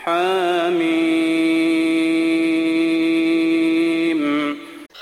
حميم.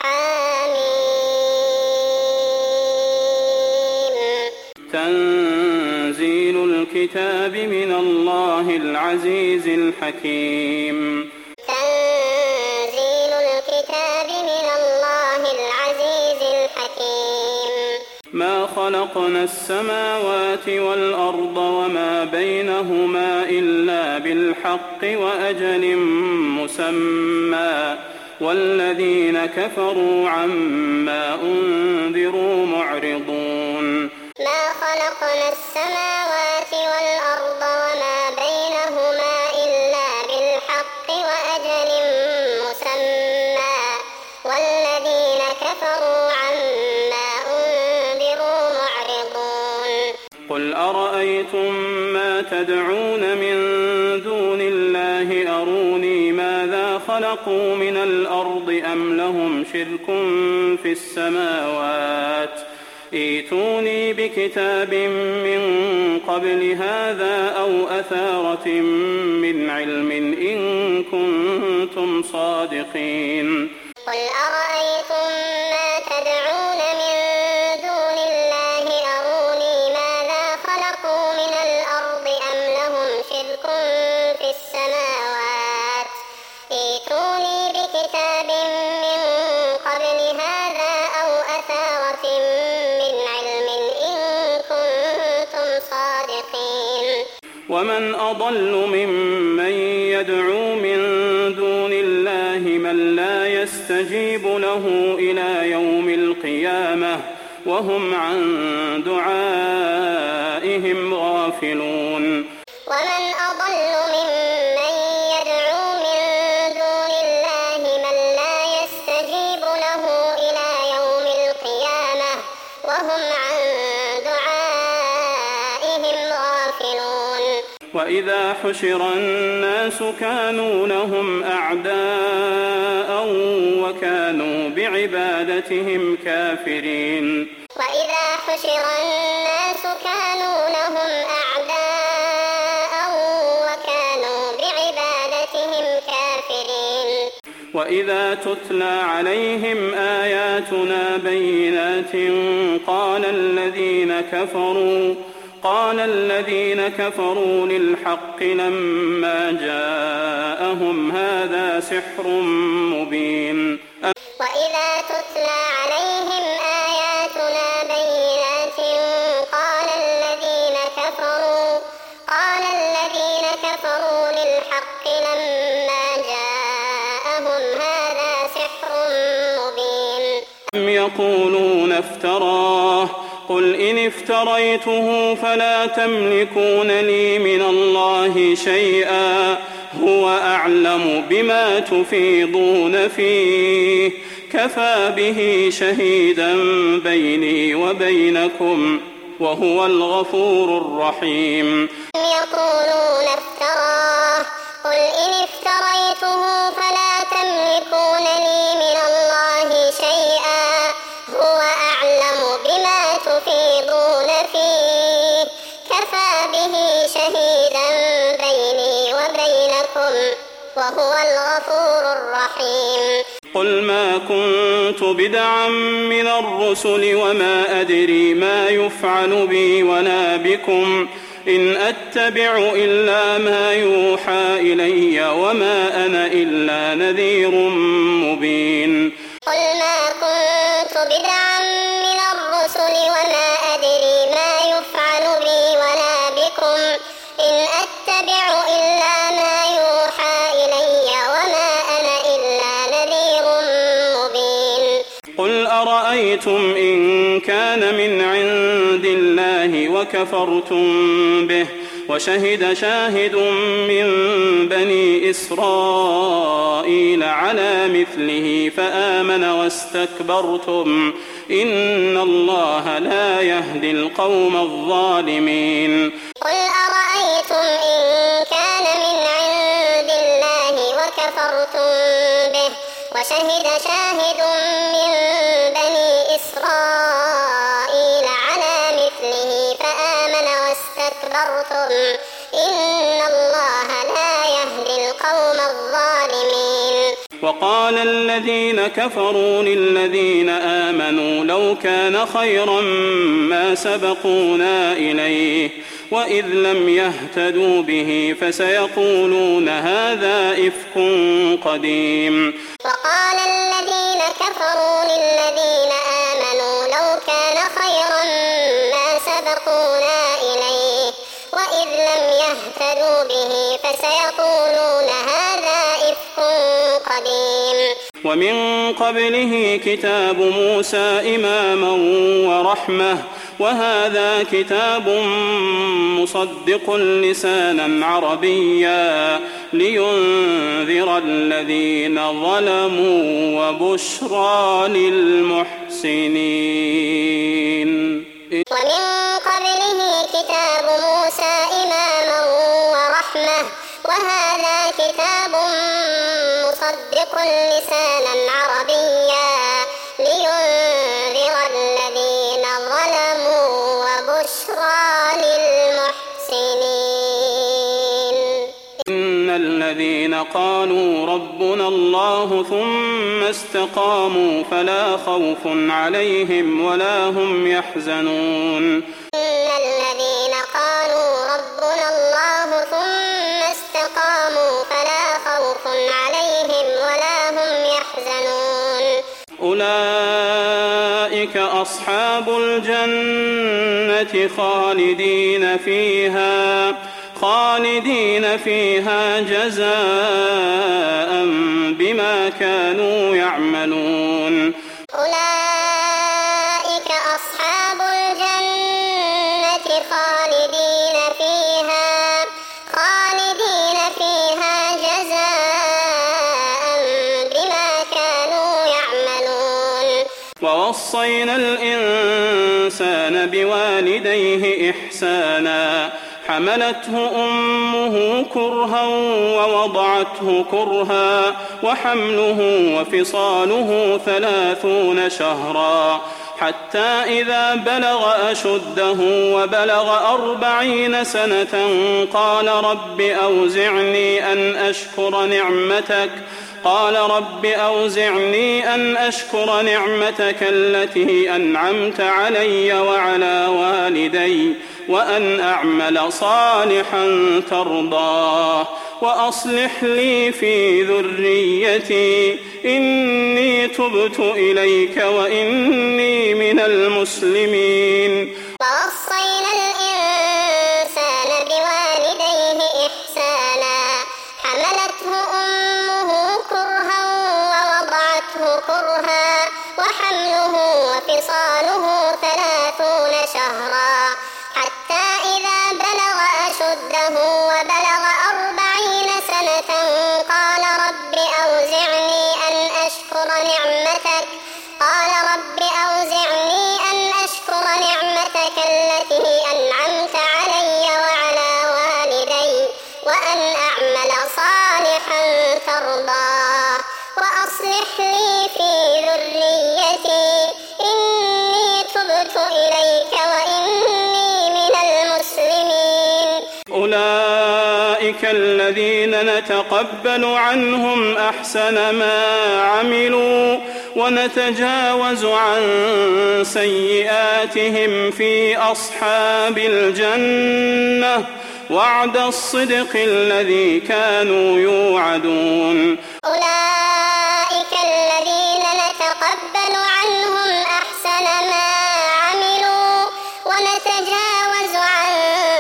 تنزيل الكتاب من الله العزيز الحكيم. تنزيل الكتاب من الله العزيز الحكيم. ما خلقنا السماوات والأرض وما بينهما إلا بالحق وأجل مسمى والذين كفروا عما أنذروا معرضون. ما خلقنا السماوات والأرض وما بينهما إلا بالحق وأجل مسمى والذين كفروا عما أنذروا معرضون. قل أرأيتم ما تدعون من دون الله أروني ماذا خلقوا من الأرض أم لهم شرك في السماوات ائتوني بكتاب من قبل هذا أو أثارة من علم إن كنتم صادقين. قل أرأيتم ما تدعون من دون الله أروني ماذا خلقوا من الأرض أم لهم شرك في السماوات ائتوني بكتاب من قبل هذا أو أثارة من علم إن كنتم صادقين. ومن أضل ممن يدعو من دون الله من لا يستجيب له إلى يوم القيامة وهم عن دعائهم غافلون. ومن أضل ممن يدعو من دون الله من لا يستجيب له إلى يوم القيامة وهم عن دعائهم غافلون. وإذا حشر الناس كانوا لهم أعداء وكانوا بعبادتهم كافرين. وإذا حشر الناس كانوا لهم أعداء وكانوا بعبادتهم كافرين. وإذا تتلى عليهم آياتنا بينات قال الذين كفروا للحق لما جاءهم هذا سحر مبين. وإذا تتلى عليهم آياتنا بينات قال الذين كفروا للحق لما جاءهم هذا سحر مبين. أم يقولون افتراه قل إن افتريته فلا تملكون لي من الله شيئا هو أعلم بما تفيضون فيه كفى به شهيدا بيني وبينكم وهو الغفور الرحيم. يقولون افتراه قل إن افتريته فلا تملكون لي من الله شيئا هو أعلم بما تفيضون فيه كفى به شهيدا بيني وبينكم وهو الغفور الرحيم. قل ما كنت بدعا من الرسل وما أدري ما يفعل بي ولا بكم إن أتبع إلا ما يوحى إلي وما أنا إلا نذير مبين. قل ما كنت بدعا من الرسل وما أدري ما يفعل بي ولا بكم إن أتبع إلا ما يوحى إلي وما أنا إلا نذير مبين. قل أرأيتم إن كان من عند الله وكفرتم به وشهد شاهد من بني إسرائيل على مثله فآمن واستكبرتم إن الله لا يهدي القوم الظالمين. قل أرأيتم إن كان من عند الله وكفرتم به وشهد شاهد من بني إسرائيل على مثله فآمن واستكبرتم إن الله لا يهدي وقال الذين كفروا للذين آمنوا لو كان خيرا ما سبقونا إليه وإذ لم يهتدوا به فسيقولون هذا إفك قديم. وقال الذين كفروا للذين آمنوا لو كان خيرا ما سبقونا إليه وإذ لم يهتدوا به فسيقولون هذا إفك قديم. ومن قبله كتاب موسى إماما ورحمة وهذا كتاب مصدق لسانا عربيا لينذر الذين ظلموا وبشرى للمحسنين. ومن قبله كتاب موسى إماما ورحمة وهذا كتاب مصدق لسانا عربيا لينذر الذين ظلموا وبشرى للمحسنين. إن الذين قالوا ربنا الله ثم استقاموا فلا خوف عليهم ولا هم يحزنون. إن الذين قالوا ربنا الله ثم استقاموا فلا خوف عليهم ولا هم يحزنون. أولئك أصحاب الجنة خالدين فيها جزاء بما كانوا يعملون. أولئك أصحاب الجنة خالدين فيها جزاء بما كانوا يعملون. ووصينا الإنسان بوالديه إحسانا حملته أمه كرها ووضعته كرها وحمله وفصاله 30 شهرا حتى إذا بلغ أشده وبلغ 40 سنة قال رب أوزعني أن أشكر نعمتك التي أنعمت علي وعلى والدي وأن أعمل صالحا ترضاه وأصلح لي في ذريتي إني تبت إليك وإني من المسلمين. ووصينا الإنسان بوالديه إحسانا حملته أمه كرها ووضعته كرها وحمله وفصاله 30 شهرا حتى إذا بلغ أشده وبلغ 40 سنة قال رب أوزعني أن أشكر نعمتك التي أنعمت علي وعلى والدي وأن أعمل صالحا ترضاه وأصلح لي في ذريتي إني تبت إليك وإني من المسلمين. أولئك الذين نتقبل عنهم أحسن ما عملوا ونتجاوز عن سيئاتهم في أصحاب الجنة وعد الصدق الذي كانوا يوعدون. أولئك الذين نتقبل عنهم أحسن ما عملوا ونتجاوز عن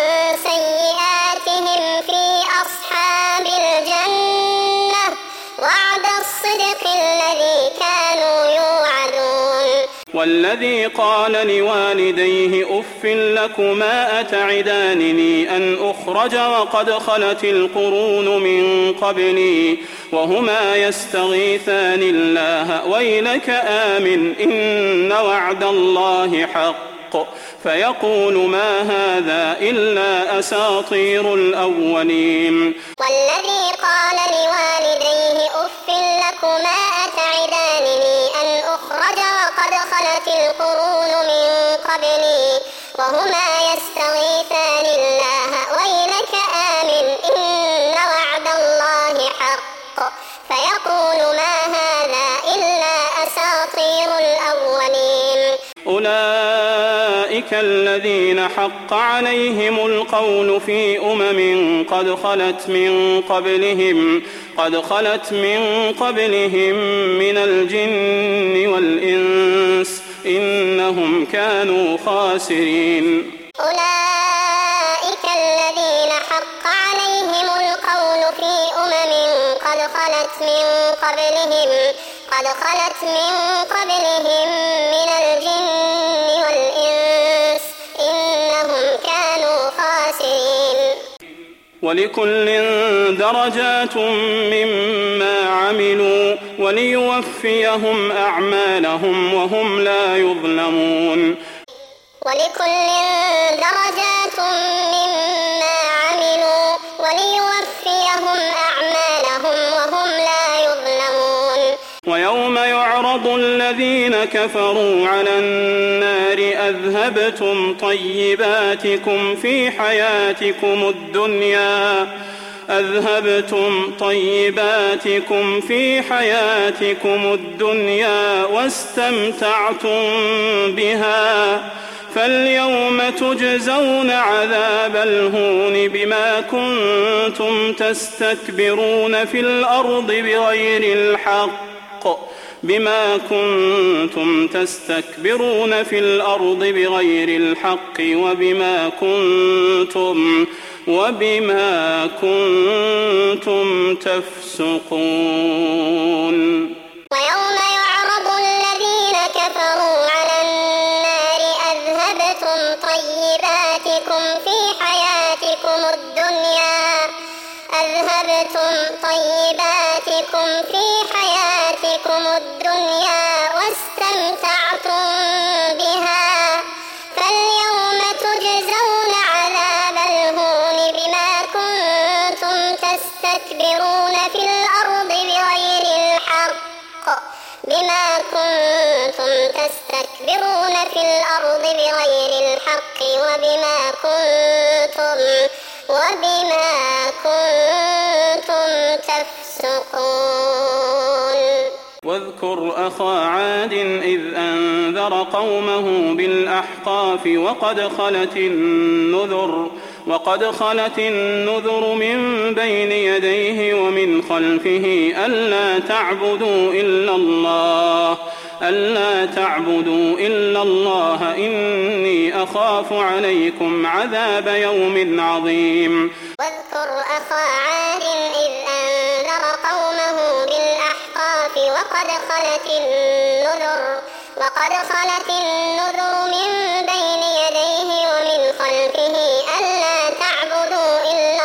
سيئاتهم في أصحاب الجنة وعد الصدق الذي كانوا يوعدون. والذي قال لوالديه أف لكما أتعدانني أن أخرج وقد خلت القرون من قبلي وهما يستغيثان الله ويلك آمن إن وعد الله حق فيقول ما هذا إلا أساطير الأولين. والذي قال لوالديه أف لكما أتعدانني أن أخرج وقد خلت القرون من قبلي وهما يستغيثان الله ويلك آمن إن وعد الله حق فيقول ما أولئك الذين حق عليهم القول في قد خلت من قبلهم من الجن والإنس إنهم كانوا خاسرين. أولئك الذين حق عليهم القول في قد خلت من قبلهم من الجن والإنس إنهم كانوا خاسرين. ولكل درجات مما عملوا وليوفيهم أعمالهم وهم لا يظلمون. ولكل درجات مما عملوا وليوفيهم أعمالهم وهم لا يظلمون. ويوم يعرض الذين كفروا على النار أذهبتم طيباتكم في حياتكم الدنيا واستمتعتم بها فاليوم تجزون عذاب الهون بما كنتم تستكبرون في الأرض بغير الحق وبما كنتم تفسقون. ويوم يعرض الذين كفروا على النار أذهبتم طيباتكم في حياتكم الدنيا واستمتعتم بها فاليوم تجزون عذاب الهون بما كنتم تستكبرون في الأرض بغير الحق وبما كنتم تفسقون. واذكر أخا عاد إذ أنذر قومه بالأحقاف وقد خلت النذر من بين يديه ومن خلفه ألا تعبدوا إلا الله إني أخاف عليكم عذاب يوم عظيم. واذكر أخا عاد إذ أنذر قومه بالأحقاف وقد خلت النذر من بين يديه ومن خلفه ألا تعبدوا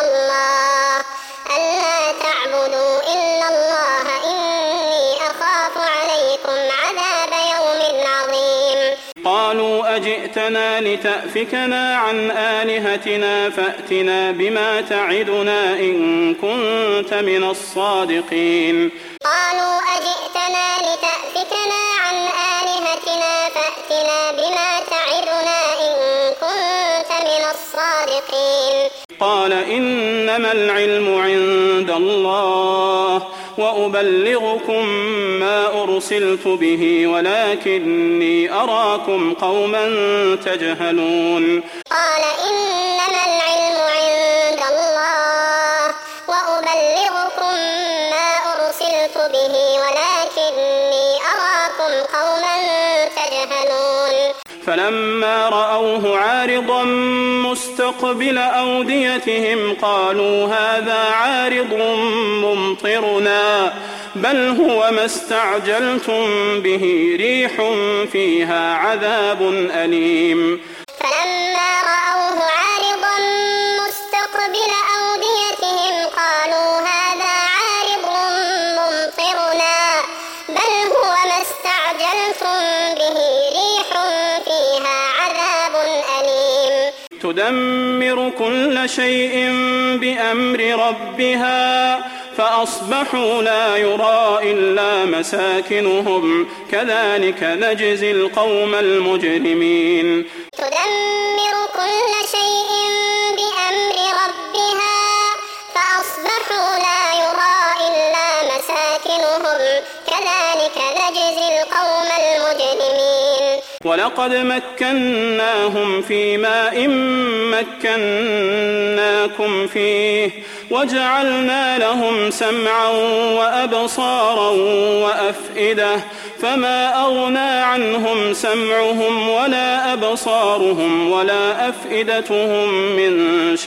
إلا الله إني أخاف عليكم عذاب يوم عظيم. قالوا أجئتنا لتأفكنا عن آلهتنا فأتنا بما تعدنا إن كنت من الصادقين. قالوا أجئتنا لتأفكنا عن آلهتنا فأتنا بما تعدنا إن كنت من الصادقين. قال إنما العلم عند الله وأبلغكم ما أرسلت به ولكني أراكم قوما تجهلون. قال إنما العلم عند الله وأبلغكم ما أرسلت به ولكني أراكم قوما تجهلون. فلما رأوه عارضا مستقبل أوديتهم قالوا هذا عارض ممطرنا بل هو ما استعجلتم به ريح فيها عذاب أليم. فلما رأوه عارضا مستقبل أوديتهم قالوا هذا عارض ممطرنا بل هو ما استعجلتم به ريح فيها عذاب أليم. تدمر كل شيء بأمر ربها فأصبحوا لا يرى إلا مساكنهم كذلك نجزي القوم المجرمين. تدمر كل شيء بأمر ربها فأصبحوا لا يرى إلا مساكنهم كذلك نجزي القوم المجرمين. ولقد مكناهم في ماء مكناكم فيه وجعلنا لهم سمعا وأبصارا وأفئدة فما أغنى عنهم سمعهم ولا أبصارهم ولا أفئدتهم من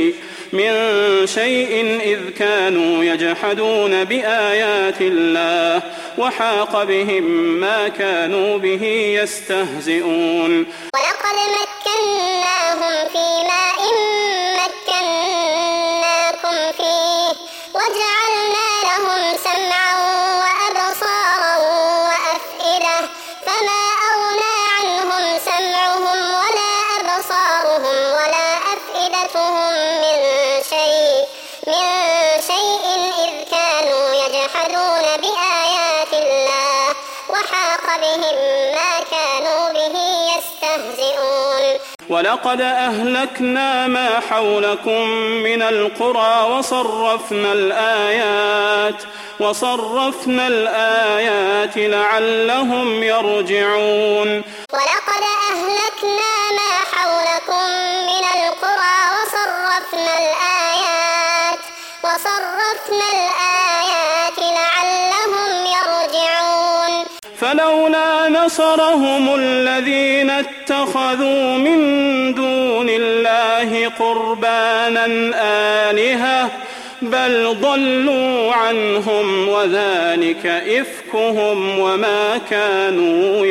شيء إذ كانوا يجحدون بآيات الله وحاق بهم ما كانوا به يستهزئون. ولقد مكناهم في ماء مكناكم فيه وجعلنا لهم سمعا وأبصارا وأفئدة فما أغنى عنهم سمعهم ولا أبصارهم ولا أفئدتهم من شيء إذ كانوا يجحدون بآيات الله وحاق بهم ما كانوا به يستهزئون. ولقد أهلكنا ما حولكم من القرى وصرفنا الآيات لعلهم يرجعون. ولقد أهلكنا ما حولكم من القرى وصرفنا الآيات لعلهم يرجعون. فلولا نصرهم الذين اتخذوا من دون الله قربانا آلهة بل ضلوا عنهم وذلك إفكهم وما كانوا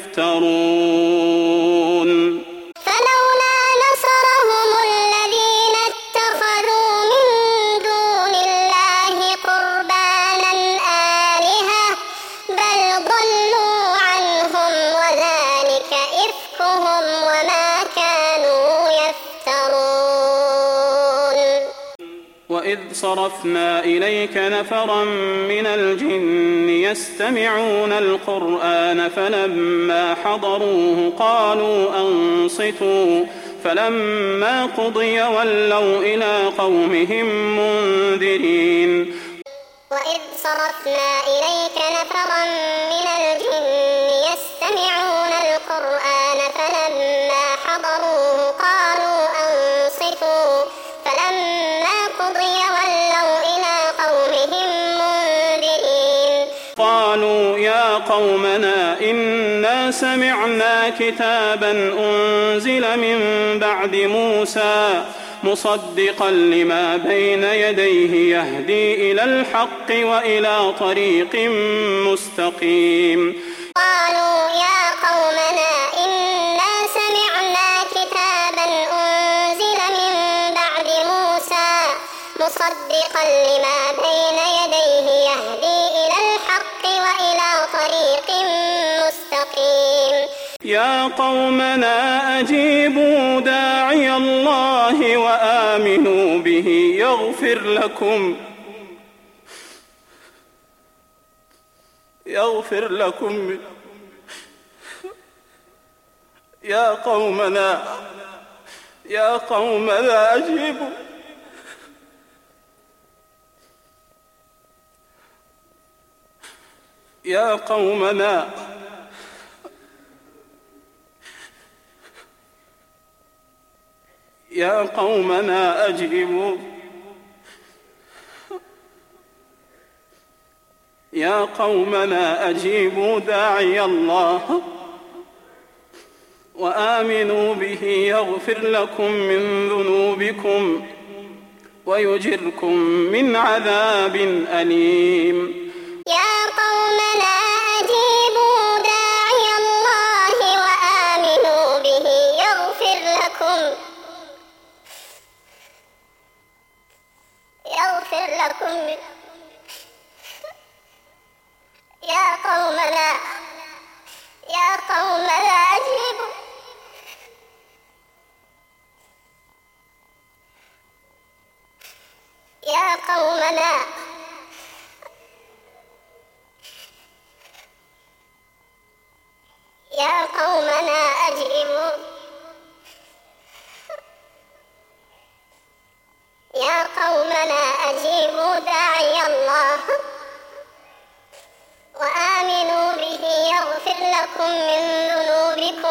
يفترون. فلولا نصرهم الذين اتخذوا من دون الله قربانا آلهة بل ضلوا عنهم وذلك إفكهم وما كانوا يفترون. وإذ صرفنا إليك نفرا من الجن يستمعون القرآن فلما حضروه قالوا أنصتوا فلما قضي ولوا إلى قومهم منذرين. وإذ صرفنا إليك نفرا من الجن يستمعون القرآن فلما حضروه قالوا أنصتوا فلما قضي ولوا إلى قومهم منذرين. قالوا يا قومنا إنا سمعنا كتابا أنزل من بعد موسى مصدقا لما بين يديه يهدي إلى الحق وإلى طريق مستقيم. قالوا يا قومنا إنا سمعنا كتابا أنزل من بعد موسى مصدقا لما بين يديه يهدي إلى الحق وإلى طريق مستقيم. يا قومنا أجيبوا داعي الله وآمنوا به يغفر لكم يا قومنا أجيبوا يا قومنا أجيبوا يا قومنا أجيبوا داعي الله وآمنوا به يغفر لكم من ذنوبكم ويجركم من عذاب أليم. يا قومنا أجيبوا داعي الله وآمنوا به يغفر لكم يا قومنا أجيبوا يا قومنا أجيبوا يا قومنا أجيبوا داعي الله وآمنوا به يغفر لكم من ذنوبكم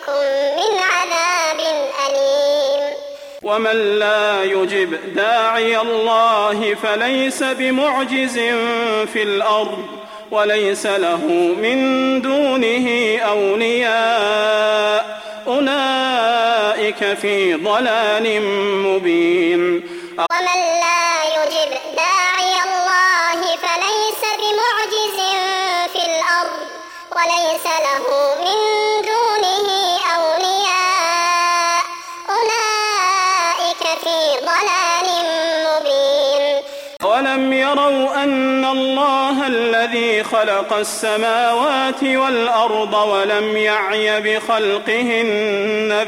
ويجركم من عذاب أليم. ومن لا يجب داعي الله فليس بمعجز في الأرض وليس له من دونه أولياء أولئك في ضلال مبين. ومن لا يجب داعي الله فليس بمعجز في الأرض وليس له من دونه أولياء أولئك في ضلال مبين. ولم يروا أن الله الذي خلق السماوات والأرض ولم يعي بخلقهن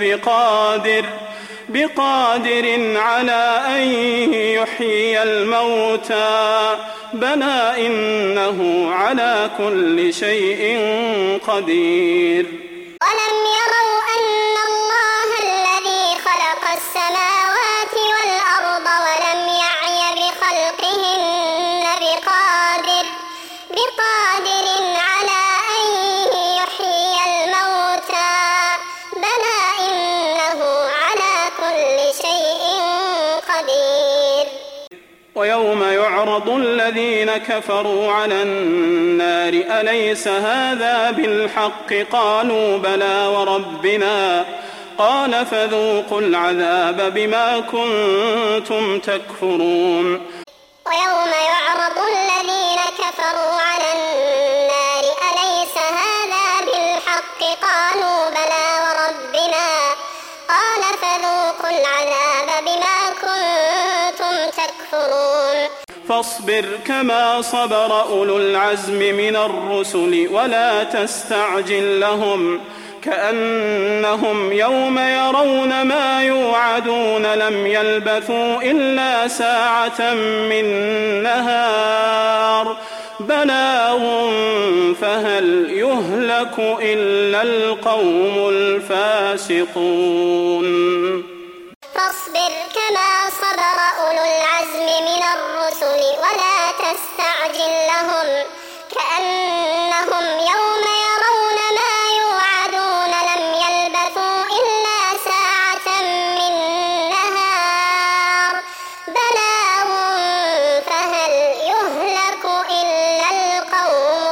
بقادر على أن يحيي الموتى بلى إنه على كل شيء قدير. ولم يروا أن الله الذي خلق السماوات والأرض ولم يعي بخلقهن بقادر على أن يحيي الموتى بلى إنه على كل شيء قدير. ويوم يعرض الذين كفروا على النار أليس هذا بالحق قالوا بلى وربنا قال فذوقوا العذاب بما كنتم تكفرون. ويوم يعرض الذين كفروا على النار أليس هذا بالحق قالوا بلى وربنا قال فذوقوا العذاب بما كنتم تكفرون. فاصبر كما صبر أولو العزم من الرسل ولا تستعجل لهم كأنهم يوم يرون ما يوعدون لم يلبثوا إلا ساعة من نهار بلاغ فهل يهلك إلا القوم الفاسقون. فاصبر كما صبر أولو العزم من الرسل ولا تستعجل لهم كأنهم يوم يرون ما يوعدون لم يلبثوا إلا ساعة من نهار بلاغ فهل يهلك إلا القوم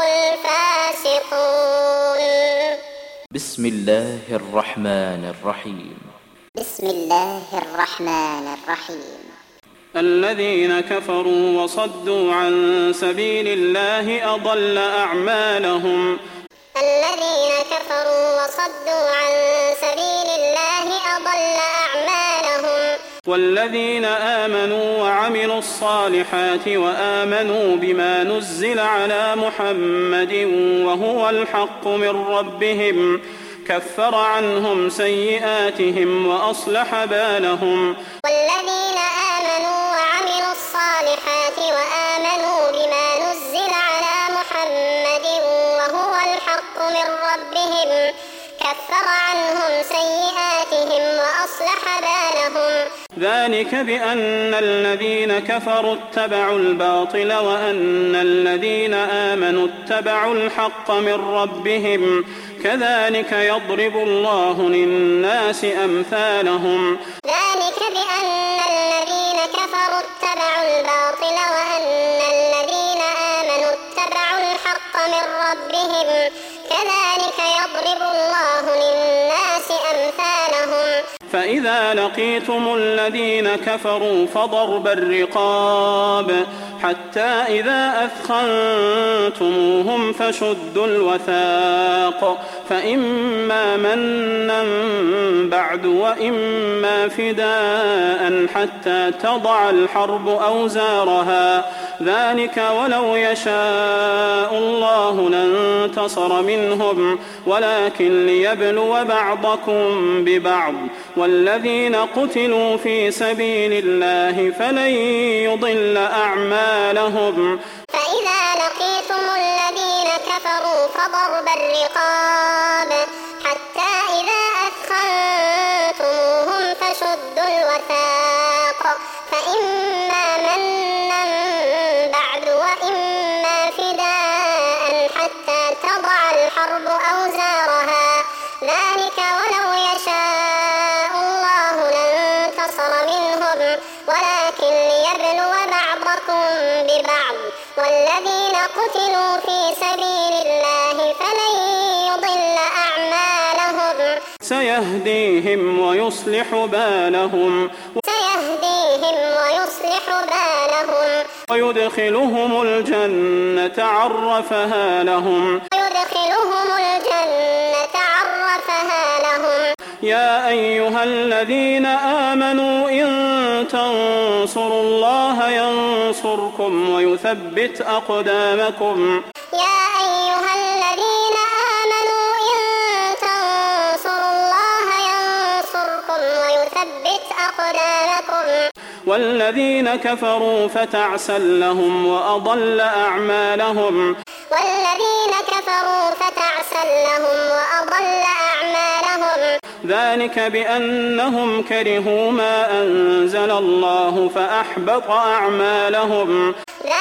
الفاسقون. بسم الله الرحمن الرحيم. بسم الله الرحمن الرحيم. الذين كفروا وصدوا عن سبيل الله أضل أعمالهم. الذين كفروا وصدوا عن سبيل الله أضل أعمالهم. والذين آمنوا وعملوا الصالحات وآمنوا بما نزل على محمد وهو الحق من ربهم كفر عنهم سيئاتهم وأصلح بالهم. والذين آمنوا وعملوا الصالحات وآمنوا بما نزل على محمد وهو الحق من ربهم كفر عنهم سيئاتهم وأصلح بالهم. ذلك بأن الذين كفروا اتبعوا الباطل وأن الذين آمنوا اتبعوا الحق من ربهم كذلك يضرب الله للناس أمثالهم. ذلك بأن الذين كفروا اتبعوا الباطل وأن الذين آمنوا اتبعوا الحق من ربهم كذلك يضرب الله للناس أمثالهم. فإذا لقيتم الذين كفروا فضرب الرقاب حتى إذا أثخنتموهم فشدوا الوثاق فإما منا بعد وإما فداء حتى تضع الحرب أوزارها ذلك ولو يشاء الله لانتصر منهم ولكن ليبلو بعضكم ببعض والذين قتلوا في سبيل الله فلن يضل أعمالهم. فإذا لقيتم الذين كفروا فضرب الرقاب حتى إذا أثخنتموهم فشدوا الوثاق فإما منا بعد وإما فداء حتى تضع الحرب أوزارها ذلك ولو والذين قتلوا في سبيل الله فلن يضل أعمالهم سيهديهم ويصلح بالهم ويدخلهم الجنة عرفها لهم يا أيها الذين آمنوا إن تنصروا الله ينصركم ويثبت أقدامكم والذين كفروا فتعسا لهم وأضل أعمالهم ذلك بأنهم كرهوا ما أنزل الله فأحبط أعمالهم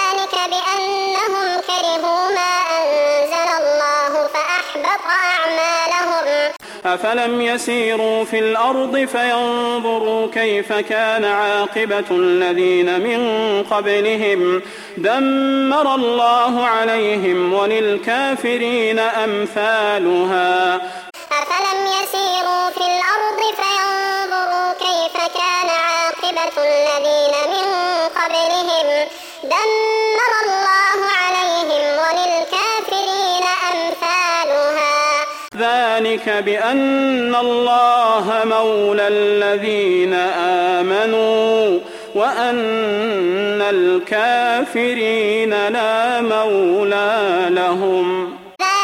أفلم يسيروا في الأرض فينظروا كيف كان عاقبة الذين من قبلهم دمر الله عليهم وللكافرين أمثالها أفلم يسيروا في الأرض فينظروا كيف كان عاقبة الذين من قبلهم دمر الله عليهم وللكافرين أمثالها ذلك بأن الله مولى الذين آمنوا وأن الكافرين لا مولى لهم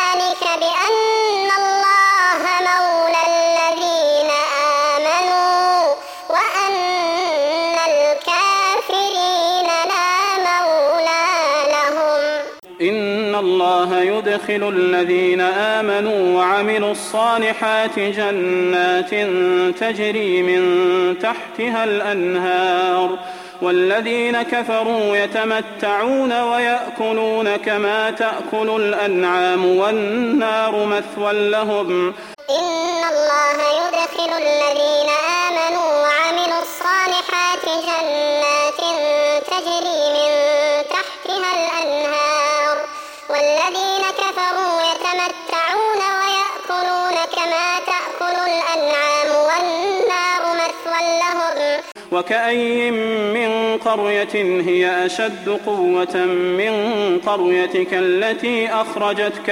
الله يدخل الذين آمنوا وعملوا الصالحات جنات تجري من تحتها الأنهار والذين كفروا يتمتعون ويأكلون كما تأكل الأنعام والنار مثوى لهم إن الله يدخل الذين آمنوا وعملوا الصالحات جنات تجري من تحتها الأنهار والذين كفروا يتمتعون ويأكلون كما تأكل الأنعام والنار مثوى لهم وكأي من قرية هي أشد قوة من قريتك التي أخرجتك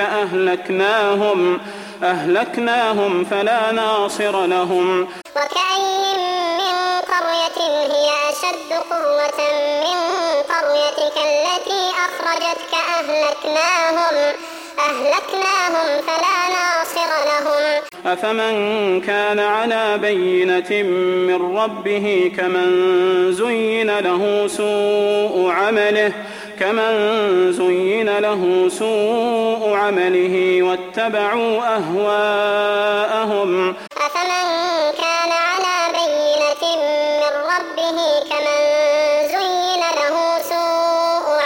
أهلكناهم فلا ناصر لهم وكأي من قرية هي أشد قوة من قريتك التي أخرجتك أهلكناهم فلا ناصر لهم أفمن كان على بينة من ربه كمن زين له سوء عمله واتبعوا أهواءهم أفمن كان على بينة من ربه كمن زين له سوء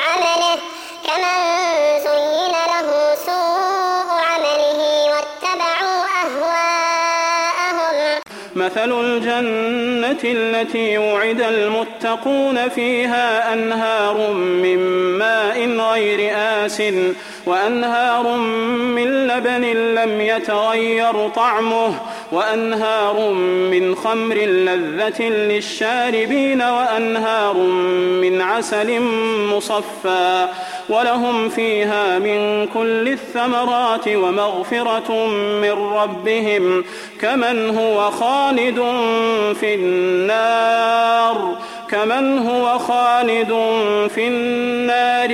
عمله واتبعوا أهواءهم مثل الجنة التي وعد المتقون فيها أنهار من ماء غير آسن وأنهار من لبن لم يتغير طعمه وأنهار من خمر لذة للشاربين وأنهار من عسل مصفى ولهم فيها من كل الثمرات ومغفرة من ربهم كمن هو خالد في النار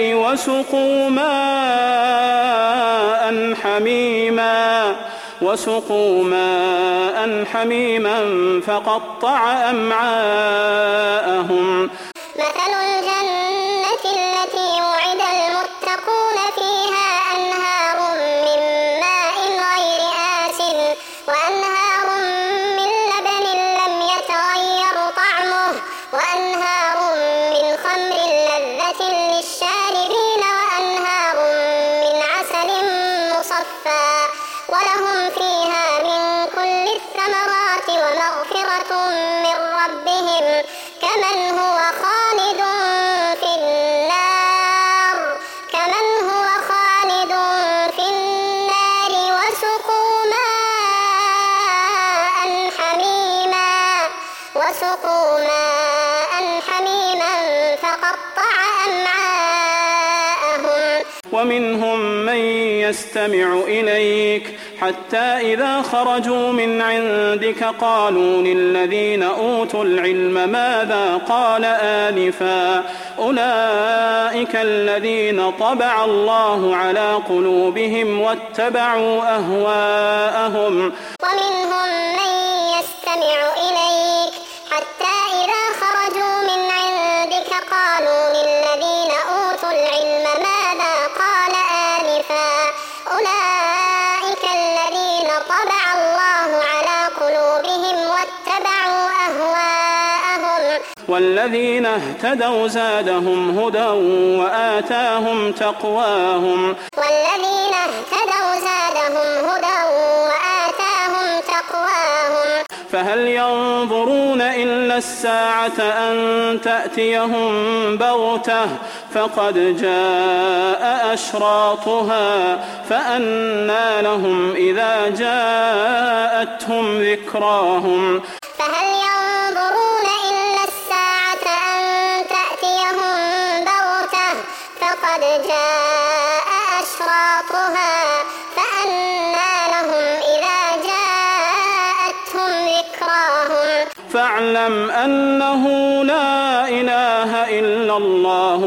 وسقوا ماء حميما فقطع أمعاءهم مثل الجنة التي وعد المتقون فيها أنهار من ماء غير آسن وأنهار من لبن لم يتغير طعمه وأنهار من خمر لذة للشاربين وأنهار من عسل مصفى ولهم فيها من كل الثمرات ومغفرة من ربهم كمن هو خالد وسقوا ماء حميما فقطع أمعاءهم ومنهم من يستمع إليك حتى إذا خرجوا من عندك قالوا للذين أوتوا العلم ماذا قال آنفا أولئك الذين طبع الله على قلوبهم واتبعوا أهواءهم ومنهم من يستمع إليك حتى إذا خرجوا من عندك قالوا للذين أوتوا العلم ماذا قال آنفا أولئك الذين طبع الله على قلوبهم واتبعوا أهواءهم والذين اهتدوا زادهم هدى وآتاهم تقواهم والذين اهتدوا زادهم هدى وآتاهم تقواهم فهل ينظرون إلا الساعة أن تأتيهم بغتة فقد جاء أشراطها فأنى لهم إذا جاءتهم ذكراهم فهل ينظرون إلا الساعة أن تأتيهم بغتة فقد جاء أشراطها فأنى لهم إذا جاءتهم ذكراهم فاعلم أنه لا إله إلا الله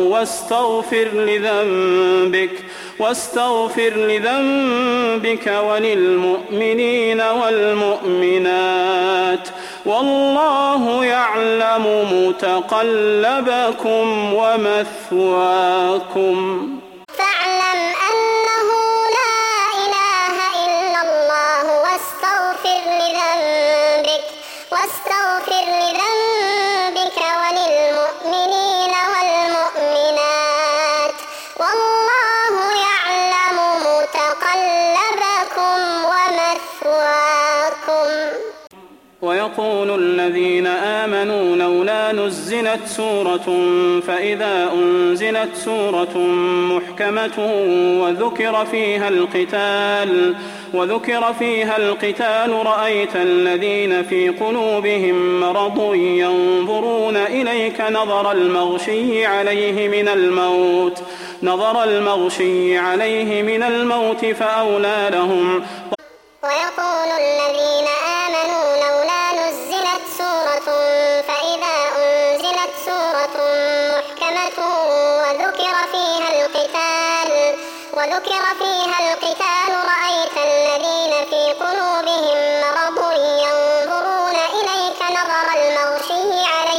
واستغفر لذنبك وللمؤمنين والمؤمنات والله يعلم متقلبكم ومثواكم فاعلم أنه لا إله إلا الله واستغفر لذنبك وللمؤمنين والمؤمنات والله يعلم متقلبكم ومثواكم ويقول الذين آمنوا لولا نزلت سورة فإذا أنزلت سورة محكمة وذكر فيها القتال رأيت الذين في قلوبهم مرض ينظرون إليك نظر المغشي عليه من الموت فأولى لهم. ويقول الذين آمنوا لولا نزلت سورة فإذا أنزلت سورة محكمة وذكر فيها القتال رأيت الذين في قلوبهم مرض ينظرون إليك نظر المغشي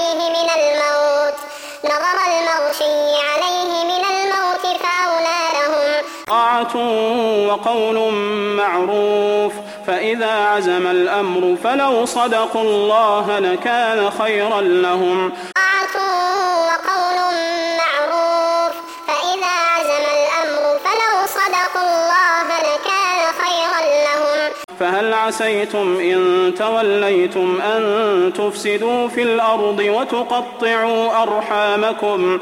عليه من الموت فأولى لهم. طاعة وقول معروف فإذا عزم الأمر فلو صدقوا الله لكان خيرا لهم. طاعة وقول معروف فإذا عزم الأمر فلو صدقوا الله لكان خيرا لهم. فهل عسيتم إن توليتم أن تفسدوا في الأرض وتقطعوا أرحامكم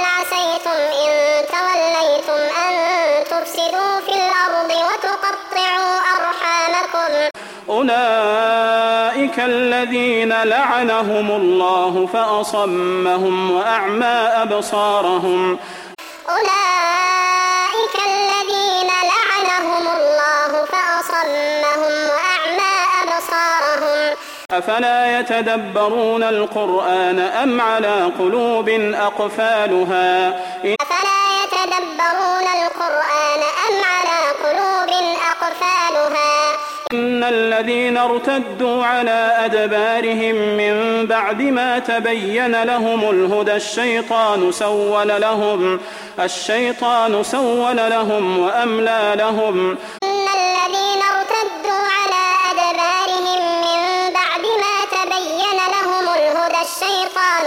أولئك الذين لعنهم الله فأصمهم وأعمى أبصارهم. أفلا يتدبرون القرآن أم على قلوب أقفالها إن الذين ارتدوا على أدبارهم من بعد ما تبين لهم الهدى الشيطان سول لهم وأملى لهم. إن الذين ارتدوا على أدبارهم من بعد ما تبين لهم الهدى الشيطان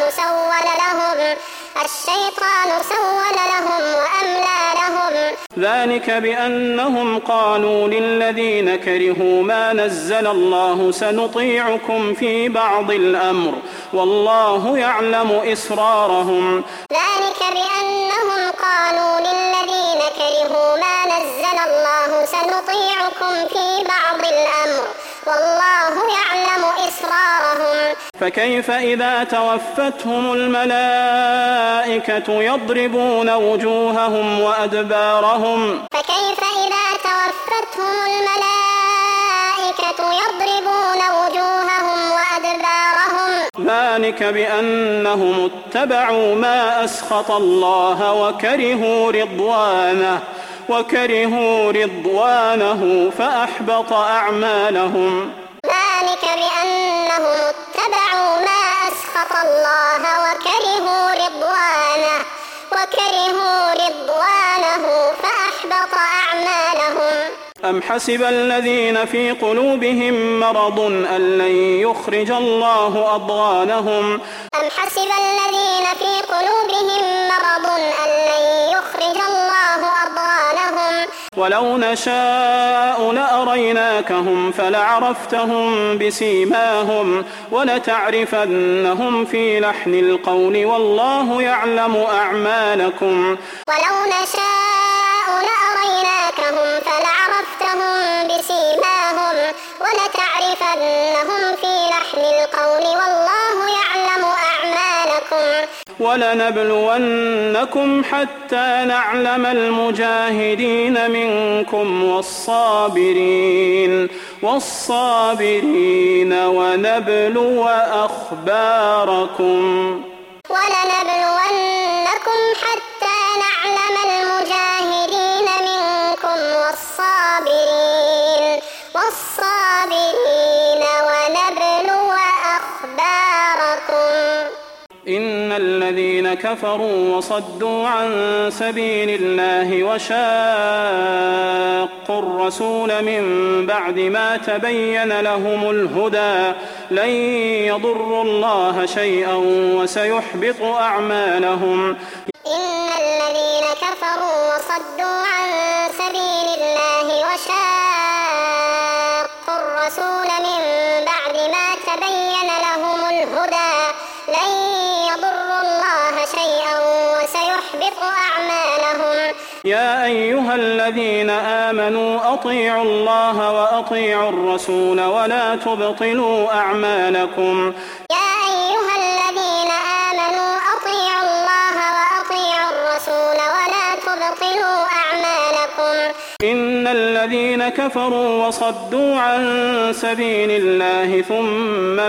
سول لهم وأملى لهم. ذلك بأنهم قالوا للذين كرهوا ما نزل الله سنطيعكم في بعض الأمر والله يعلم إسرارهم. ذلك بأنهم قالوا للذين كرهوا ما نزل الله سنطيعكم في بعض الأمر والله يعلم إسرارهم. فكيف إذا توفتهم الملائكة يضربون وجوههم وأدبارهم فكيف إذا توفتهم الملائكة يضربون وجوههم وأدبارهم ذلك بأنهم اتبعوا ما أسخط الله وكرهوا رضوانه فأحبط أعمالهم ذلك بأنهم اتبعوا ما أسخط الله وكرهوا رضوانه فأحبط أعمالهم أم حسب الذين في قلوبهم مرض أن لن يخرج الله أضغانهم أم حسب الذين في قلوبهم مرض أن لن يخرج الله أضغانهم ولو نشاء لأريناكهم فلعرفتهم بسيماهم ولتعرفنهم في لحن القول والله يعلم أعمالكم ولو نشاء لأريناكهم فلعرفتهم بسيماهم ولتعرفنهم في لحن القول والله يعلم أعمالكم ولنبلونكم حتى نعلم المجاهدين منكم والصابرين ونبلو أخباركم ولنبلونكم حتى نعلم المجاهدين منكم والصابرين ونبلو أخباركم إن الذين كفروا وصدوا عن سبيل الله وشاقوا الرسول من بعد ما تبين لهم الهدى لن يضروا الله شيئا وسيحبط أعمالهم إن الذين كفروا وصدوا عن سبيل الله وشاقوا الرسول من بعد ما تبين لهم الهدى لن يضروا الله شيئا وسيحبط أعمالهم يا أيها الذين آمنوا أطيعوا الله وأطيعوا الرسول ولا تبطلوا أعمالكم يا أيها الذين آمنوا أطيعوا الله وأطيعوا الرسول ولا تبطلوا أعمالكم إن الذين كفروا وصدوا عن سبيل الله ثم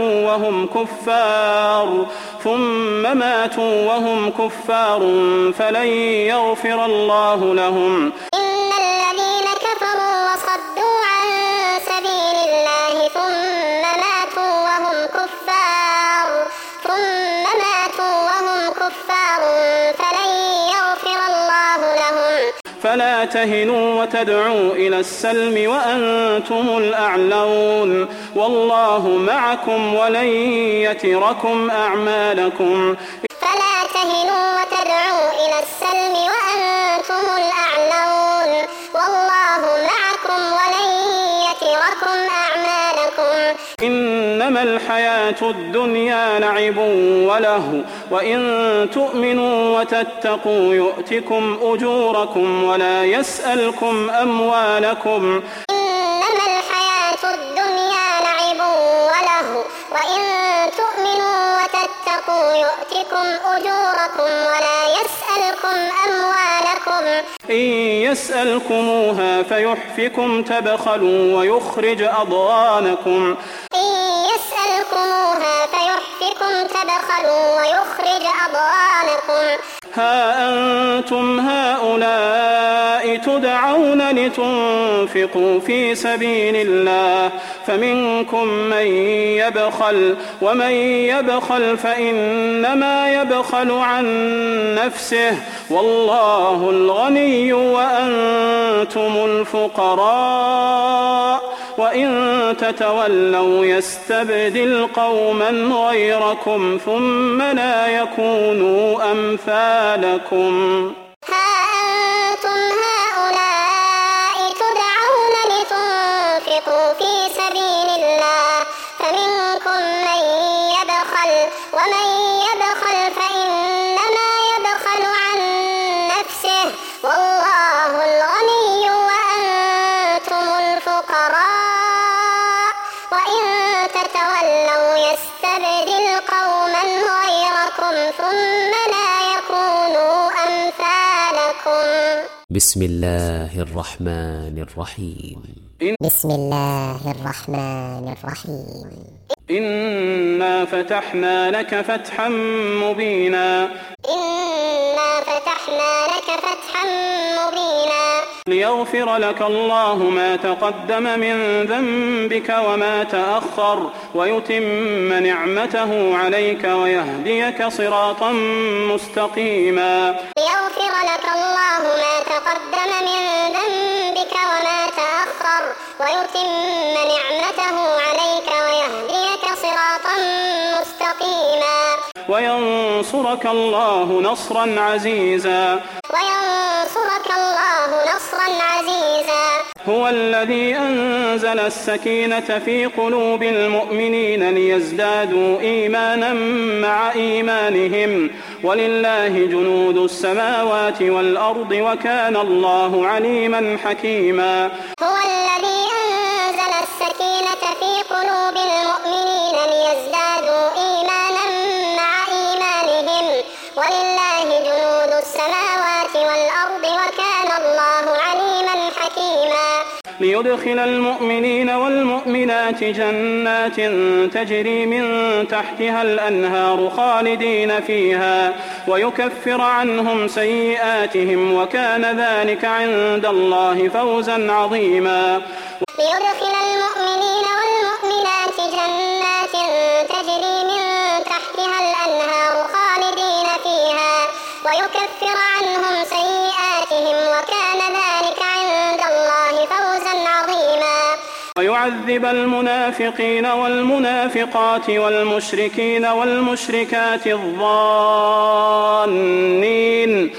ماتوا وهم كفار فلن يغفر الله لهم إن الذين كفروا وصدوا عن سبيل الله ثم ماتوا وهم كفار فلن يغفر الله لهم فلا تهنوا وتدعوا إلى السلم وأنتم الأعلون والله معكم ولن يتركم أعمالكم فلا تهنوا وتدعوا إلى السلم وأنتم الأعلون والله معكم ولن يتركم أعمالكم إنما الحياة الدنيا لعب وله وإن تؤمنوا وتتقوا يؤتكم أجوركم ولا يسألكم أموالكم إنما الحياة الدنيا لعب وله وإن تؤمنوا وتتقوا يؤتكم أجوركم ولا يسألكم أموالكم إن يسألكموها فيحفكم تبخلوا ويخرج أضغانكم إن يسألكموها فيحفكم تبخلوا ويخرج أضغانكم ها أنتم هؤلاء تدعون لتنفقوا في سبيل الله فمنكم من يبخل ومن يبخل فإنما يبخل عن نفسه والله الغني وأنتم الفقراء وإن تتولوا يستبدل قوما غيركم ثم لا يكونوا أمثالكم ها أنتم هؤلاء تدعون لتنفقوا في سبيل الله فمنكم من يبخل ومن يبخل فإنما يبخل عن نفسه والله الغني وأنتم الفقراء وإن تتولوا يستبدل قوما غيركم ثم لا يكونوا أمثالكم. بسم الله الرحمن الرحيم. بسم الله الرحمن الرحيم. إنا فتحنا لك فتحا مبينا. إنا فتحنا لك فتحا مبينا. ليغفر لك الله ما تقدم من ذنبك وما تأخر ويتم نعمته عليك ويهديك صراطا مستقيما. ليغفر لك الله ما تقدم من ذنبك وما تأخر ويتم نعمته عليك ويهديك صراطا مستقيما. وينصرك الله نصرا عزيزا. وينصرك الله نصرا عزيزا. هو الذي أنزل السكينة في قلوب المؤمنين ليزدادوا إيمانا مع إيمانهم ولله جنود السماوات والأرض وكان الله عليما حكيما. هو الذي أنزل السكينة في قلوب المؤمنين ليزدادوا إيمانا مع إيمانهم ولله جنود السماوات والأرض وكان الله عليما حكيما. ليدخل المؤمنين والمؤمنات جنات تجري من تحتها الأنهار خالدين فيها ويكفر عنهم سيئاتهم وكان ذلك عند الله فوزا عظيما. ليدخل المؤمنين والمؤمنات جنات تجري من تحتها الأنهار خالدين فيها ويكفر عنهم سيئاتهم وكان ذلك عند الله فوزا عظيما. ويعذب المنافقين والمنافقات والمشركين والمشركات الظانين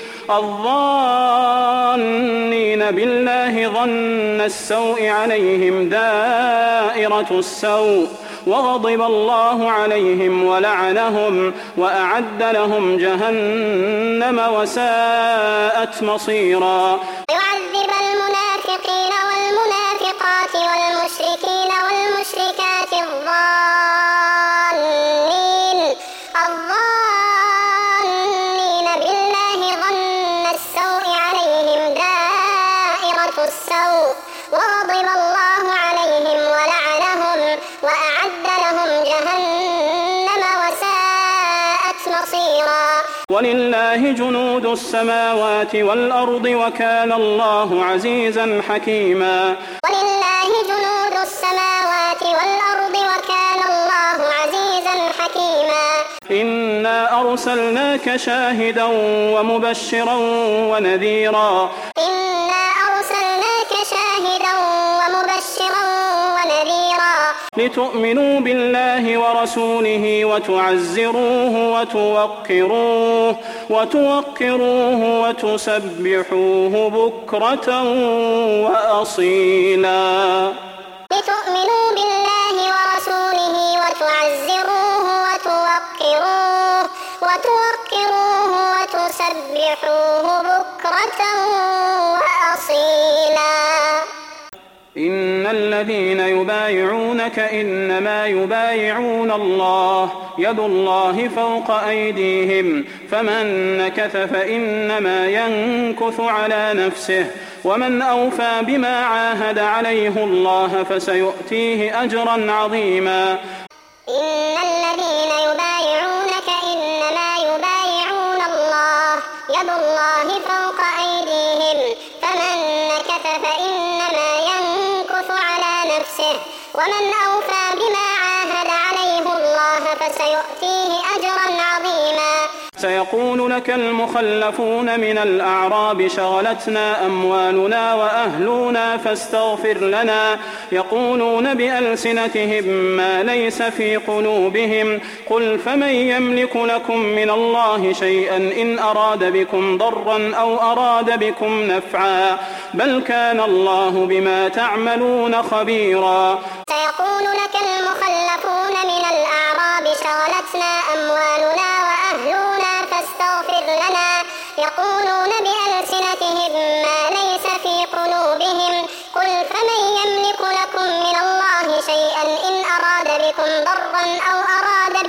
بالله ظن السوء عليهم دائرة السوء وغضب الله عليهم ولعنهم وأعد لهم جهنم وساءت مصيرا. يعذب المنافقين والمنافقات والمشركين والمشركات الظانين بالله ظن السوء عليهم دائرة السوء وغضب الله عليهم ولعنهم وأعد لهم جهنم وساءت مصيرا. ولله جنود السماوات والأرض وكان الله عزيزا حكيما. ولله جنود السماوات والأرض وكان الله عزيزا حكيما. إنا أرسلناك شاهدا ومبشرا ونذيرا. إنا أرسلناك شاهدا ومبشرا ونذيرا. لتؤمنوا بالله ورسوله وتعزروه وتوقروه وتسبحوه بكرة وأصيلا. لتؤمنوا بالله ورسوله وتعزروه وتوقروه وتسبحوه بكرة وأصيلا. إن الذين يبايعونك إنما يبايعون الله يد الله فوق أيديهم فمن نكث فإنما ينكث على نفسه ومن أوفى بما عاهد عليه الله فسيؤتيه أجرا عظيما. إن الذين يبايعونك إنما يبايعون الله يد الله فوق أيديهم فمن نكث فإنما ينكث على نفسه ومن أوفى بما عاهد عليه الله فسيؤتيه أجرا عظيما. سيقول لك المخلفون من الأعراب شغلتنا أموالنا وأهلنا فاستغفر لنا يقولون بألسنتهم ما ليس في قلوبهم قل فمن يملك لكم من الله شيئا إن أراد بكم ضرا أو أراد بكم نفعا بل كان الله بما تعملون خبيرا. سيقول لك المخلفون من الأعراب شغلتنا أموالنا وأهلنا فاستغفر لنا يقولون بألسنتهم ما ليس في قلوبهم قل فمن يملك لكم من الله شيئا إن أراد بكم ضرا أو أراد بكم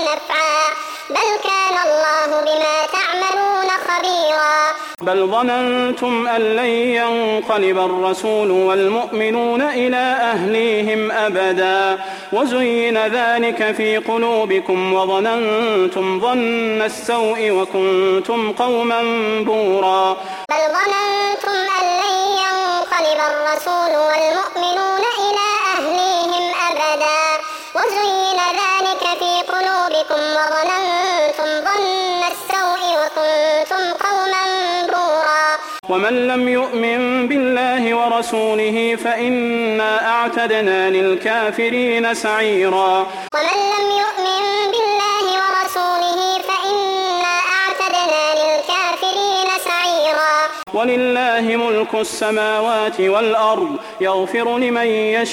نفعا بل كان الله بما تعملون خبيرا بل ظننتم أن لن ينقلب الرسول والمؤمنون إلى أهليهم أبدا وزين ذلك في قلوبكم وظننتم ظن السوء وكنتم قوما بورا بل ظننتم أن لن ينقلب الرسول والمؤمنون إلى أهليهم أبدا وزين ذلك في قلوبكم وظننتم ظن السوء وكنتم قوما بورا ومن لم يؤمن بالله ورسوله فإنا أعتدنا للكافرين سعيرا ومن لم يؤمن بالله ورسوله فإنا أعتدنا للكافرين سعيرا ولله ملك السماوات والأرض يغفر لمن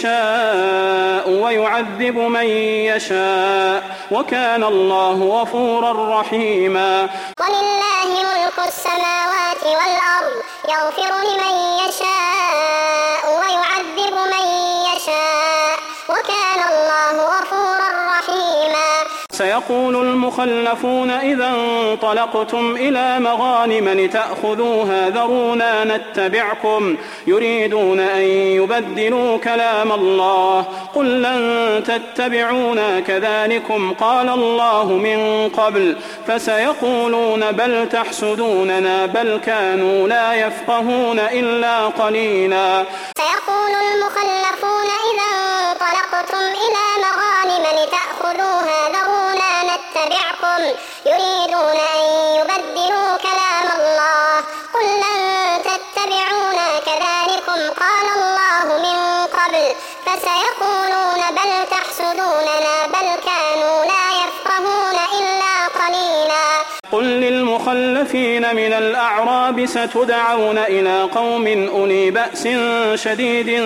يشاء ويعذب من يشاء وكان الله غفورا رحيما ولله ملك السماوات والأرض يغفر لمن يشاء ويعذب من يشاء وكان الله غفورا رحيما سيقول المخلفون إذا انطلقتم إلى مغانم لتأخذوها ذرونا نتبعكم يريدون أن يبدلوا كلام الله قل لن تتبعونا كذلكم قال الله من قبل فسيقولون بل تحسدوننا بل كانوا لا يفقهون إلا قليلا سيقول المخلفون إذا انطلقتم إلى مغانم لتأخذوها ذرونا نتبعكم يريدون أن يبدلوا كلام الله قل لن تتبعونا كذلكم قال الله من قبل فسيقولون بل تحسدوننا بل كانوا لا يفقهون إلا قليلا قل للمخلفين من الأعراب ستدعون إلى قوم أولي بأس شديد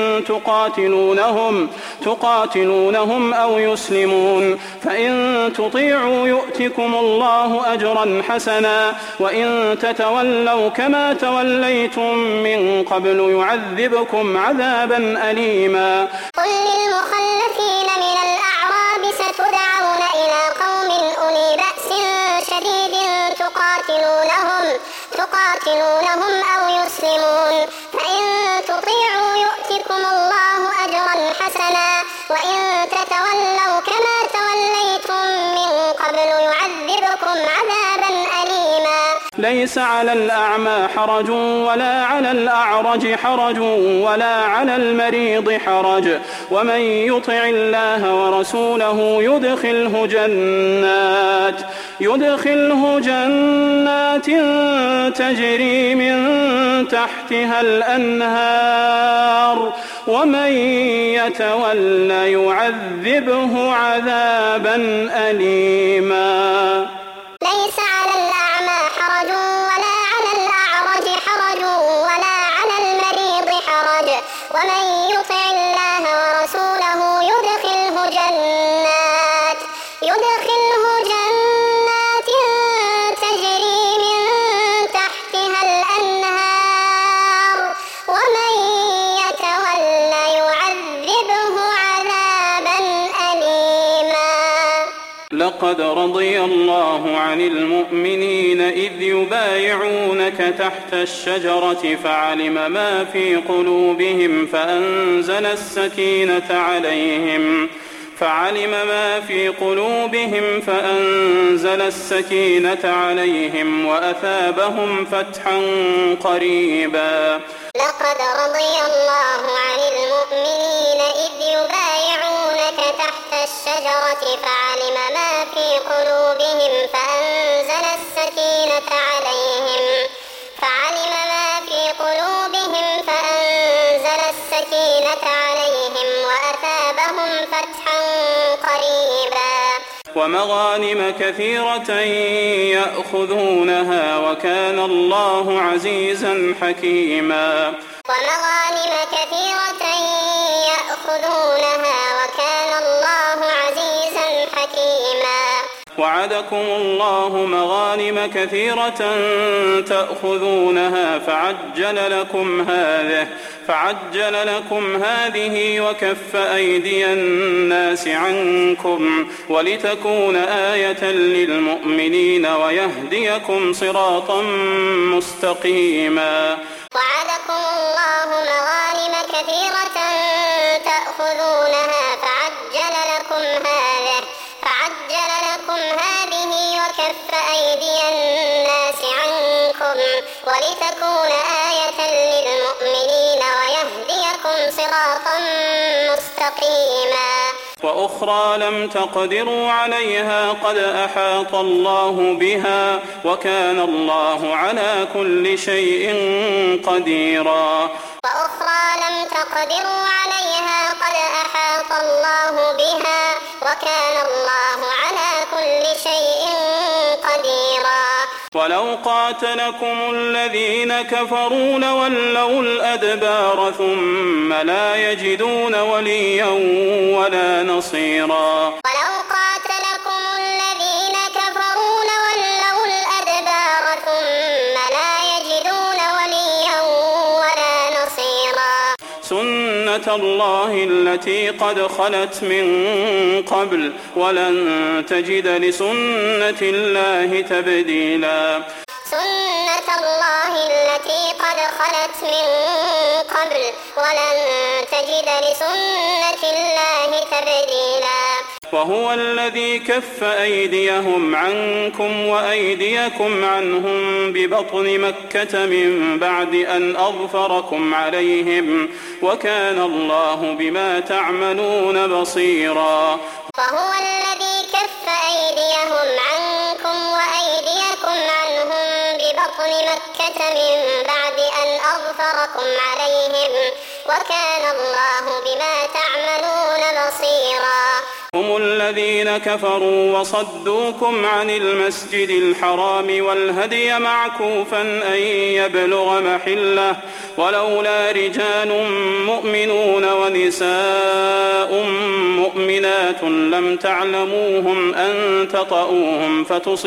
تقاتلونهم أو يسلمون فإن تطيعوا يؤتكم الله أجرا حسنا وإن تتولوا كما توليتم من قبل يعذبكم عذابا أليما قل للمخلفين من الأعراب ستدعون إلى قوم أولي بأس شديد تقاتلونهم أو يسلمون فإن تطيعوا يؤتكم الله أجرا حسنا وإن تتولوا كما توليتم من قبل يعذبكم عذابا أليما ليس على الأعمى حرج ولا على الأعرج حرج ولا على المريض حرج ومن يطع الله ورسوله يدخله جنات تجري من تحتها الأنهار ومن يتول يعذبه عذابا أليما ليس على الأعمى حرج ولا على الأعرج حرج ولا على المريض حرج ومن يطع الله ورسوله يدخله جنات تجري من تحتها الأنهار ومن يتول يعذبه عذابا أليما لقد رضي الله عن المؤمنين إذ يبايعونك تحت الشجرة فعلم ما في قلوبهم فأنزل السكينة عليهم وأثابهم فتحا قريبا لقد رضي الله عن المؤمنين إذ يبايعونك تحت الشجرة فعلم ما في قلوبهم فأنزل السكينة عليهم وأثابهم فتحا قريبا ومغانم كثيرة يأخذونها وكان الله عزيزا حكيما ومغانم كثيرة يأخذونها وكان الله عزيزا حكيما وعدكم الله مغانم كثيرة تأخذونها فعجل لكم هذه وكف أيدي الناس عنكم ولتكون آية للمؤمنين ويهديكم صراطا مستقيما. وعدكم الله مغانم كثيرة تأخذونها فعجل لكم هذه وكف أيدي الناس عنكم ولتكون آية للمؤمنين ويهديكم صراطا مستقيما. وأخرى لم تقدروا عليها قد أحاط الله بها وكان الله على كل شيء قديرا. وأخرى لم تقدروا عليها قد أحاط الله بها وكان الله على كل شيء قديرا. ولو قاتلكم الذين كفروا لولوا الأدبار ثم لا يجدون وليا ولا نصيرا. ولو قاتلكم الذين كفروا لولوا الأدبار ثم لا يجدون وليا ولا نصيرا. سنة الله التي قد خلت من قبل ولن تجد لسنة الله تبديلا. سنة الله التي قد خلت من قبل ولن تجد لسنة الله تبديلا. وهو الذي كف أيديهم عنكم وأيديكم عنهم ببطن مكة من بعد أن أظفركم عليهم وكان الله بما تعملون بصيرا. وهو الذي كف أيديهم عنكم وأيديكم عنهم ببطن مكة من بعد أن أظفركم عليهم وكان الله بما تعملون بصيرا. هم الذين كفروا وصدوكم عن المسجد الحرام والهدي معكوفا أن يبلغ محله ولولا رجال مؤمنون ونساء مؤمنات لم تعلموهم أن تطؤوهم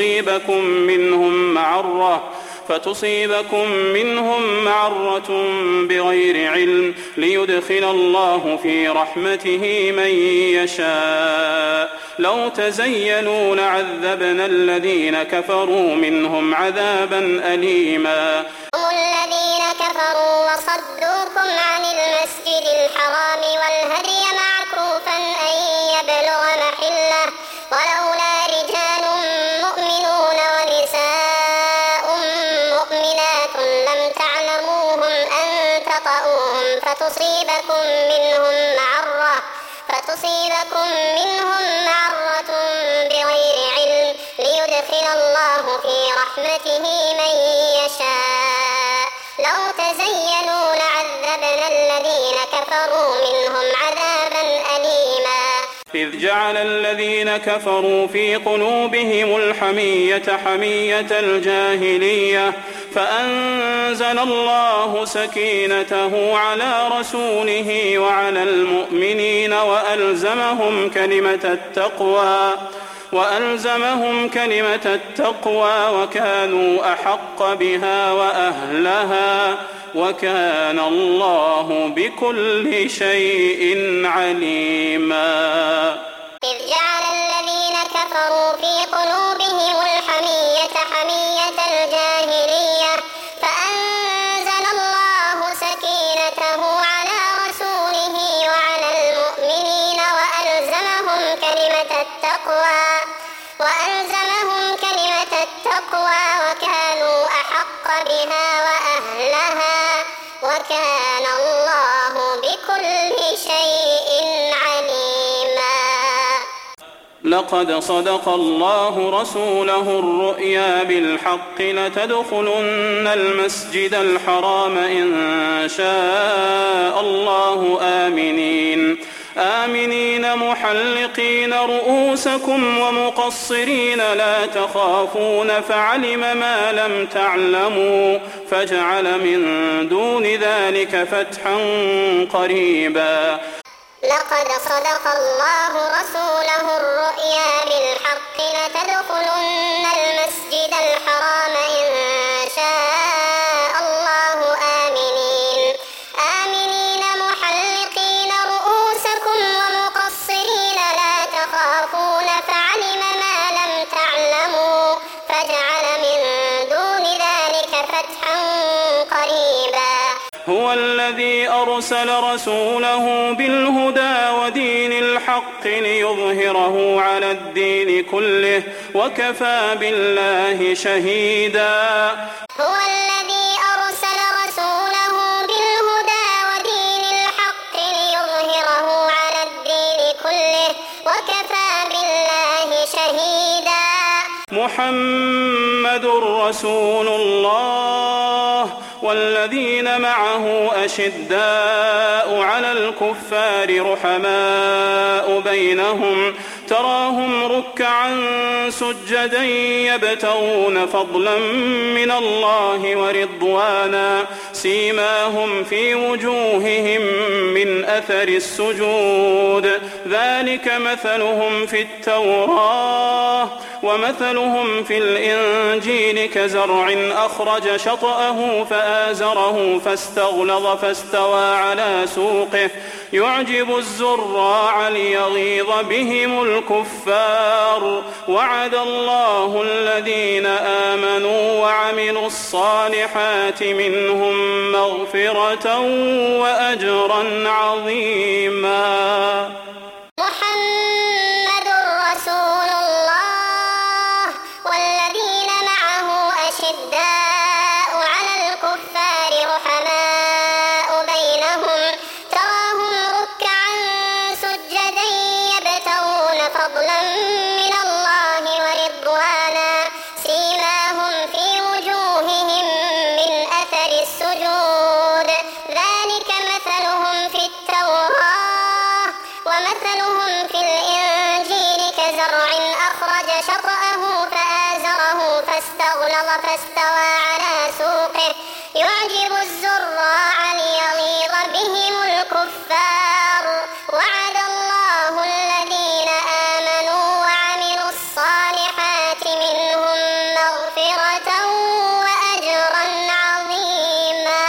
فتصيبكم منهم معرة بغير علم ليدخل الله في رحمته من يشاء. لو تزينوا لعذبنا الذين كفروا منهم عذابا أليما. هم الذين كفروا وصدوكم عن المسجد الحرام والهدي معكوفا أن يبلغ محله ولولا رجال مؤمنون ونساء مؤمنات لم تعلموهم أن تطؤوهم فتصيبكم منهم معرة بغير علم ليدخل الله في رحمته من يشاء. لو تزينوا لعذبنا الذين كفروا منهم عذابا أليما. إذ جعل الذين كفروا في قلوبهم الحمية حمية الجاهلية فأنزل الله سكينته على رسوله وعلى المؤمنين وألزمهم كلمة التقوى وكانوا أحق بها وأهلها وكان الله بكل شيء عليما. إذ جعل الذين كفروا في قلوبهم الحمية حمية الجاهلية فأنزل الله سكينته على رسوله وعلى المؤمنين وألزمهم كلمة التقوى وكانوا أحق بها وأهلها وكان الله بكل شيء عليما. لقد صدق الله رسوله الرؤيا بالحق لتدخلن المسجد الحرام إن شاء الله آمنين محلقين رؤوسكم ومقصرين لا تخافون فعلم ما لم تعلموا فجعل من دون ذلك فتحا قريبا. لقد صدق الله رسوله الرؤيا بالحق تدخلن المسجد الحرام إن شاء الله آمنين محلقين رؤوسكم ومقصرين لا تخافون فعلم ما لم تعلموا فجعل من دون ذلك فتحا قريبا. هو الذي أرسل رسوله بالهدى ودين الحق ليظهره على الدين كله وكفى بالله شهيدا. هو الذي أرسل رسوله بالهدى ودين الحق ليظهره على الدين كله وكفى بالله شهيدا. محمد رسول الله والذين معه أشداء على الكفار رحماء بينهم تراهم ركعا سجدا يبتغون فضلا من الله ورضوانا سيماهم في وجوههم من أثر السجود ذلك مثلهم في التوراة ومثلهم في الإنجيل كزرع أخرج شطأه فآزره فاستغلظ فاستوى على سوقه يعجب الزراع ليغيظ بهم الكفار وعد الله الذين آمنوا وعملوا الصالحات منهم مغفرة وأجرا عظيما. محمد رسول الله والذين معه أشداء على الكفار رحماء بينهم تراهم ركعا سجدا يبتغون فضلا من الله ورضوانا سيماهم في وجوههم من أثر السجود ذلك مثلهم في التوراة ومثلهم في الإنجيل كزرع أخرج شطأه فآزره فاستغلظ فاستوى على سوقه يعجب الزراع ليغيظ بهم الكفار وعد الله الذين آمنوا وعملوا الصالحات منهم مغفرة وأجرا عظيما.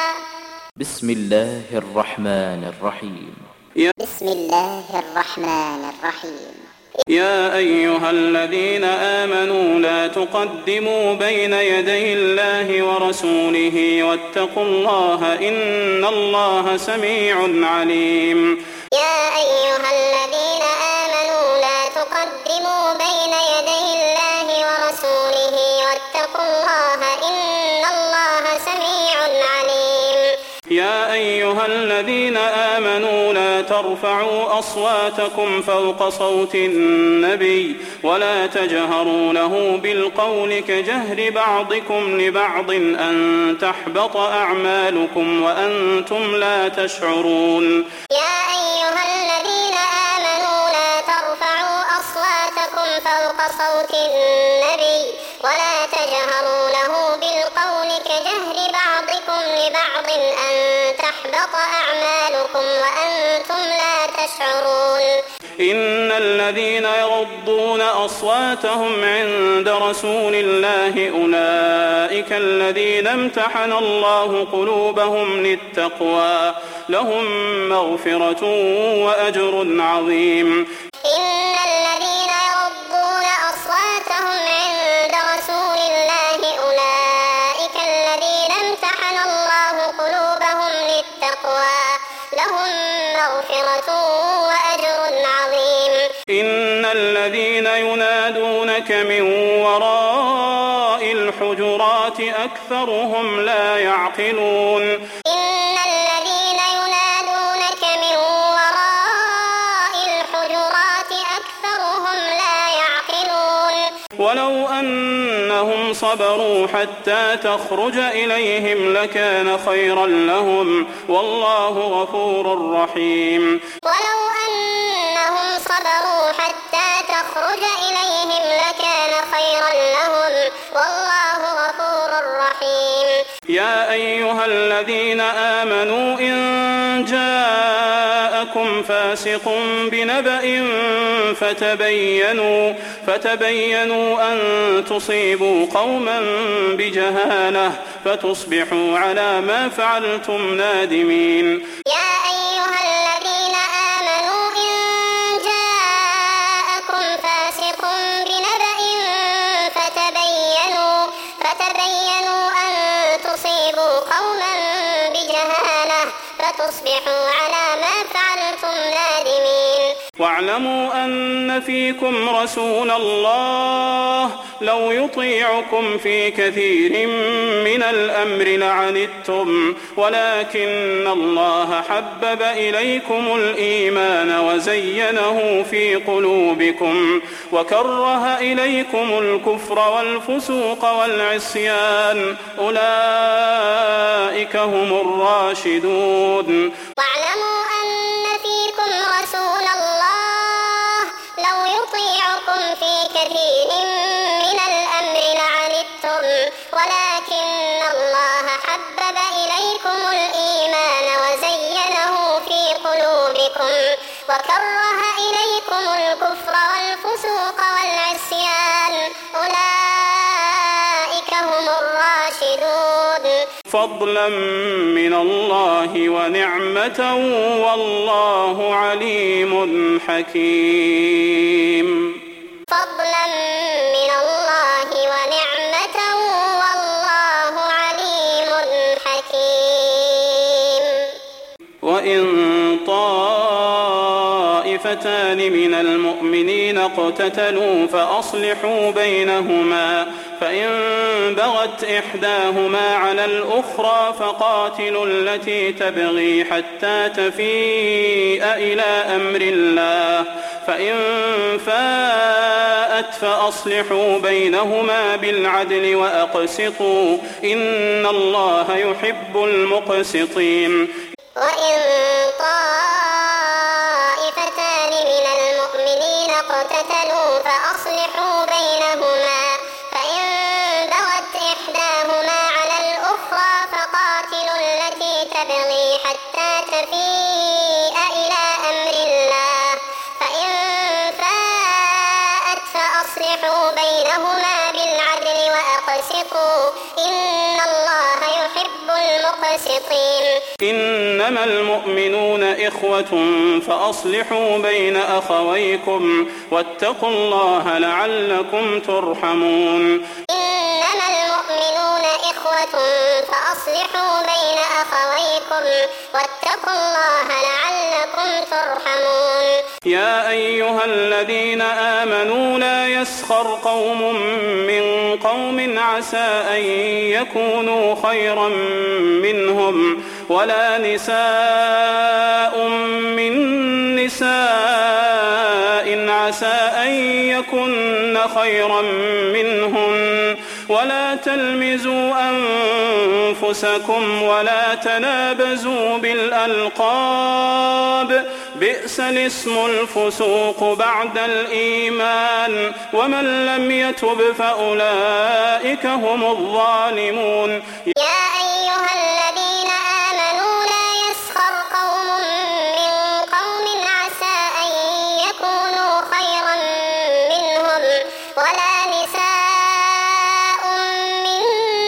بسم الله الرحمن الرحيم. بسم الله الرحمن الرحيم. يا أيها الذين آمنوا لا تقدموا بين يدي الله ورسوله واتقوا الله إن الله سميع عليم. يا أيها الذين آمنوا لا تقدموا بين يدي الله ورسوله واتقوا الله إن الله سميع عليم. يا أيها الذين آمنوا لا ترفعوا أصواتكم فوق صوت النبي ولا تجهروا له بالقول كجهر بعضكم لبعض أن تحبط أعمالكم وأنتم لا تشعرون. يا أيها الذين آمنوا لا ترفعوا أصواتكم فوق صوت النبي ولا تجهروا له بالقول كجهر بعضكم لبعض أن تحبط أعمالكم وأنتم لا تشعرون. إن الذين يغضون أصواتهم عند رسول الله أولئك الذين امتحن الله قلوبهم للتقوى لهم مغفرة وأجر عظيم. إن الذين يغضون أصواتهم عند رسول الله أولئك الذين امتحن الله قلوبهم للتقوى لهم مغفرة وأجر عظيم. إن الذين ينادونك من وراء الحجرات أكثرهم لا يعقلون. إن الذين ينادونك من وراء الحجرات أكثرهم لا يعقلون. ولو أنهم صبروا حتى تخرج إليهم لكان خيرا لهم والله غفور رحيم. ولو أنهم صبروا حتى تخرج إليهم لكان خيرا لهم والله غفور رحيم. يا أيها الذين آمنوا إن جاءكم فاسق فاسق بنبأ فتبينوا أن تصيبوا قوما بجهالة فتصبحوا على ما فعلتم نادمين. يا أيها الذين آمنوا إن جاءكم فاسق بنبأ فتبينوا أن تصيبوا قوما بجهالة فتصبحوا على ما فعلتم نادمين. واعلموا أن فيكم رسول الله لو يطيعكم في كثير من الأمر لعنتم ولكن الله حبب إليكم الإيمان وزينه في قلوبكم وكره إليكم الكفر والفسوق والعصيان أولئك هم الراشدون. واعلموا أن فيكم رسول الله لو يطيعكم في كثير من الأمر لعنتم ولكن الله حبب إليكم الإيمان وزينه في قلوبكم وكره إليكم الكفر والفسوق والعصيان أولئك هم الراشدون. فضلا من الله ونعمة والله عليم حكيم. فضلا من الله ونعمة والله عليم حكيم. وإن طائفتان من المؤمنين اقتتلوا فأصلحوا بينهما فإن بغت إحداهما على الأخرى فقاتلوا التي تبغي حتى تفيء إلى أمر الله فإن فاءت فأصلحوا بينهما بالعدل وأقسطوا إن الله يحب المقسطين. وإن طائفتان من المؤمنين اقتتلوا فأصلحوا بينهما فإن بغت إحداهما على الأخرى فقاتلوا التي تبغي حتى تفيء إلى أمر الله فإن فاءت فأصلحوا بينهما بالعدل وأقسطوا إن الله يحب المقسطين. إنما المؤمنون إخوة فأصلحوا بين أخويكم واتقوا الله لعلكم ترحمون. إنما المؤمنون إخوة فأصلحوا بين أخويكم واتقوا الله لعلكم ترحمون. يا أيها الذين آمنوا لا يسخر قوم من قوم عسى أن يكونوا خيرا منهم ولا نساء من نساء عسى أن يكن خيرا منهن ولا تلمزوا أنفسكم ولا تنابزوا بالألقاب بئس الاسم الفسوق بعد الإيمان ومن لم يتب فأولئك هم الظالمون. يا أيها الذين آمنوا لا يسخر قوم من قوم عسى أن يكونوا خيرا منهم ولا نساء من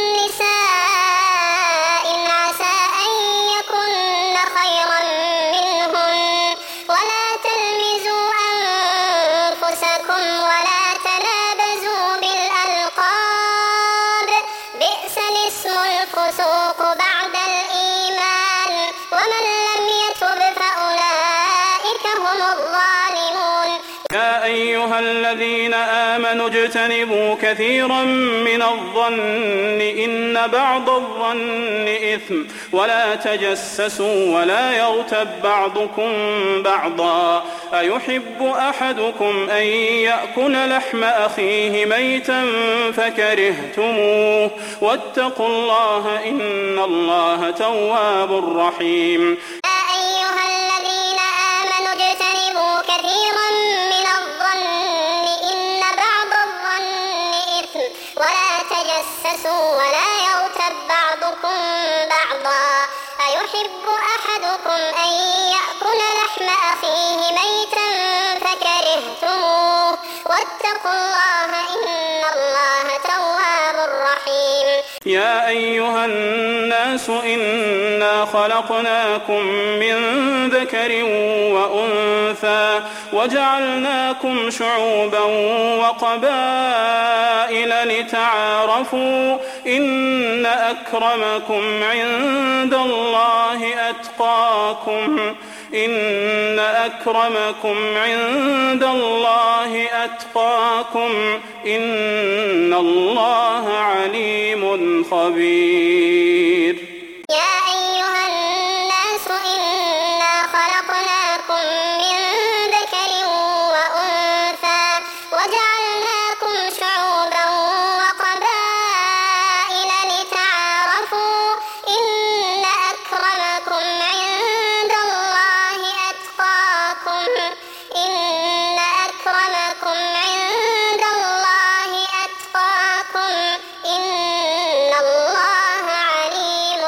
نساء عسى أن يكن خيرا منهن ولا تلمزوا أنفسكم ولا تنابزوا بالألقاب بئس الاسم الفسوق بعد الإيمان ومن لم يتب فأولئك هم الظالمون. يا أيها الذين آمنوا اجتنبوا كثيرا من الظن إن بعض الظن إثم ولا تجسسوا ولا يغتب بعضكم بعضا أيحب أحدكم أن يأكل لحم أخيه ميتا فكرهتموه واتقوا الله إن الله تواب رحيم. يا أيها الذين آمنوا اجتنبوا كثيرا من الظن إن بعض الظن إثم ولا تجسسوا ولا يغتب بعضكم بعضا أيحب أحدكم أن يأكل لحم أخيه فيه ميتا فكرهتموه واتقوا الله إن الله تواب رحيم. يا أيها الناس إنا خلقناكم من ذكر وأنثى وجعلناكم شعوبا وقبائل لتعارفوا إن أكرمكم عند الله أتقاكم إن أكرمكم عند الله أتقاكم إن الله عليم خبير. يا أيها الناس إنا خلقناكم من ذكر وأنثى وجعلناكم شعوبا وقبائل لتعارفوا إن أكرمكم عند الله أتقاكم إن أكرمكم عند الله أتقاكم إن الله عليم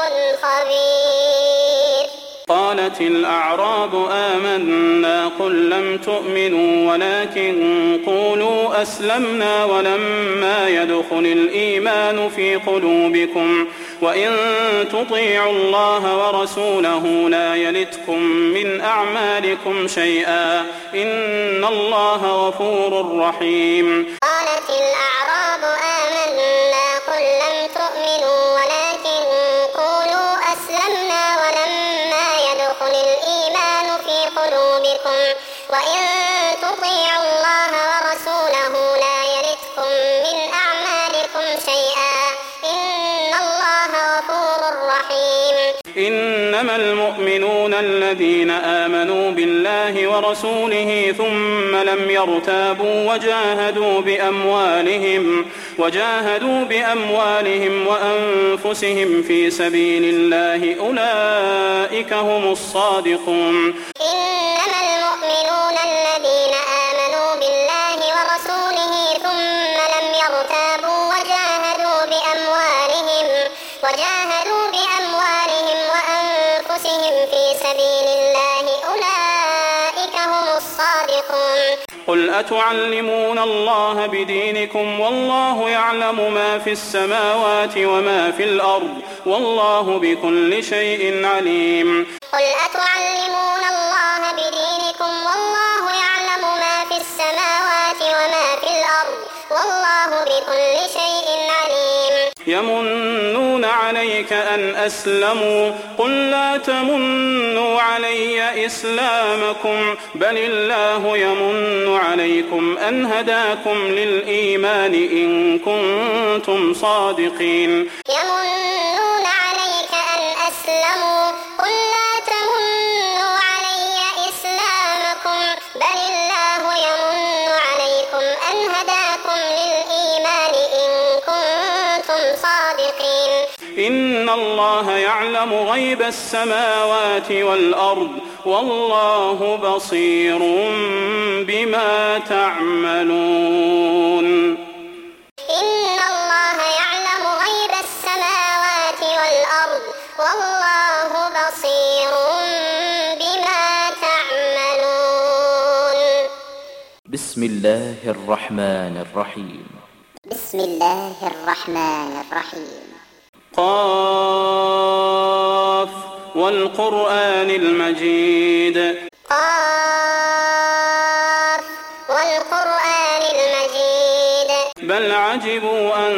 خبير. قالت الأعراب آمنا قل لم تؤمنوا ولكن قولوا أسلمنا ولما يدخل الإيمان في قلوبكم وإن تطيعوا الله ورسوله لا يلتكم من أعمالكم شيئا إن الله غفور رحيم. قالت الأعراب آمنا قل لم تؤمنوا ولكن قولوا أسلمنا ولما يدخل الإيمان في قلوبكم وإن تطيعوا الله ورسوله لا يلتكم من أعمالكم شيئا إن الله غفور رحيم. إنما المؤمنون الذين آمنوا بالله ورسوله ثم لم يرتابوا وجاهدوا بأموالهم وأنفسهم في سبيل الله أولئك هم الصادقون. إنما المؤمنون الذين آمنوا بالله ورسوله ثم لم يرتابوا وجاهدوا بأموالهم وأنفسهم في سبيل الله أولئك هم الصادقون. قل أتعلمون الله بدينكم والله يعلم ما في السماوات وما في الأرض والله بكل شيء عليم. قل أتعلمون الله بدينكم والله يعلم ما في السماوات وما في الأرض والله بكل شيء عليم. يمنون عليك أن أسلموا قل لا تمنوا علي إسلامكم بل الله يمن عليكم أن هداكم للإيمان إن كنتم صادقين. يمنون عليك أن أسلموا قل لا تمنوا علي إسلامكم بل الله يمن عليكم أن هداكم للإيمان إن كنتم صادقين. إن الله يعلم غيب السماوات والأرض والله بصير بما تعملون. إن الله يعلم غيب السماوات والأرض والله بصير بما تعملون. بسم الله الرحمن الرحيم. بسم الله الرحمن الرحيم. قاف والقرآن المجيد. قاف والقرآن المجيد. بل عجبوا أن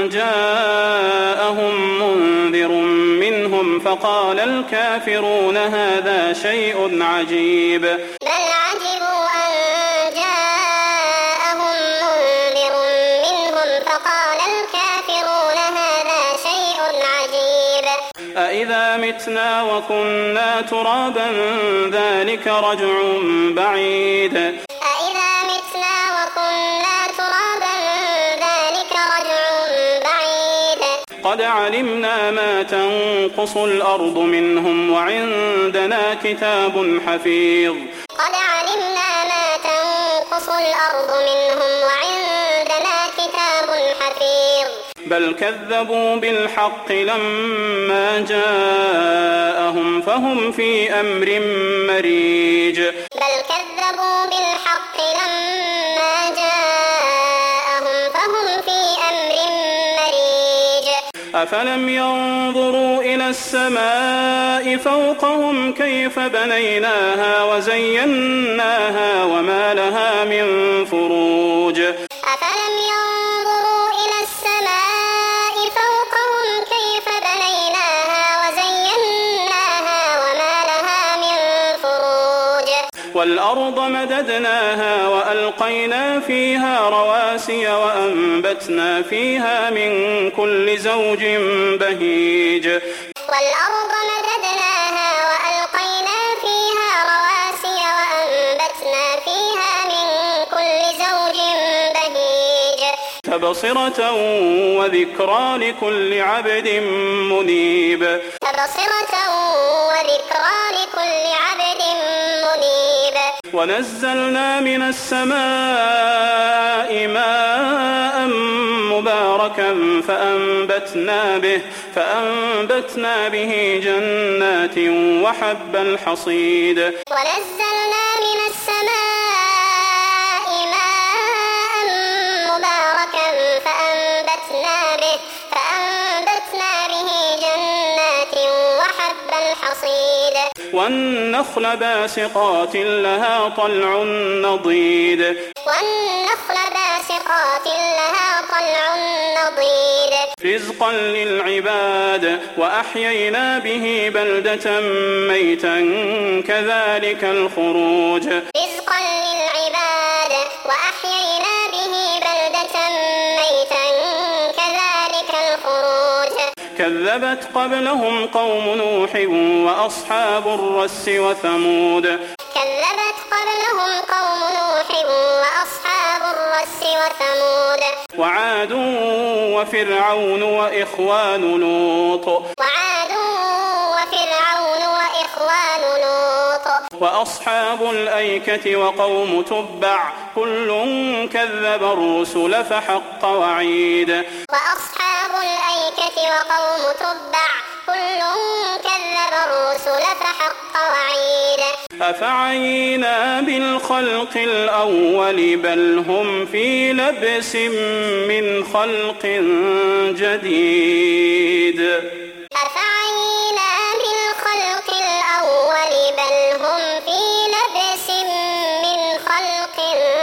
جاءهم منذر منهم فقال الكافرون هذا شيء عجيب. بل عجبوا أن جاءهم منذر منهم فقال الكافرون هذا شيء عجيب. أإذا متنا وكنا ترابا ذلك رجع بعيد. أإذا متنا وكنا ترابا ذلك رجع بعيد. قد علمنا ما تنقص الأرض منهم وعندنا كتاب حفيظ. قد علمنا ما تنقص الأرض منهم وعندنا كتاب حفيظ. بل كذبوا بالحق لما جاءهم فهم في أمر مريج. بل كذبوا بالحق لما جاءهم فهم في أمر مريج أفلم ينظروا إلى السماء فوقهم كيف بنيناها وزيناها وما لها من فروج أفلم ينظروا إلى السماء فوقهم كيف بنيناها وزيناها وما لها من فروج والأرض مددناها وألقينا فيها رواسي وأنبتنا فيها من كل زوج بهيج والأرض مددناها وألقينا فيها رواسي وأنبتنا فيها من كل زوج بهيج تبصرة وذكرى لكل عبد منيب تبصرة وذكرى لكل عبد منيب ونزلنا من السماء ماء مباركا فأنبتنا به جنات وحب الحصيد ونزلنا من السماء ماء مباركا فأنبتنا به جنات وحب الحصيد والنخل باسقات لها طلع نضيد رزقا للعباد وأحيينا به بلدة ميتا كذلك الخروج رزقا للعباد وأحيينا به بلدة ميتا كذلك الخروج كذبت قبلهم قوم نوح وأصحاب الرس وثمود كذبت قبلهم قوم نوح وأصحاب الرس وثمود وعاد وفرعون وإخوان لوط وأصحاب الأيكة وقوم تبع كل كذب الرسل فحق وعيد وأصحاب الأيكة وقوم تبع كل كذب الرسل فحق وعيد أفعينا بالخلق الأول بل هم في لبس من خلق جديد أفعينا بالخلق الأول بل هم في لبس من خلق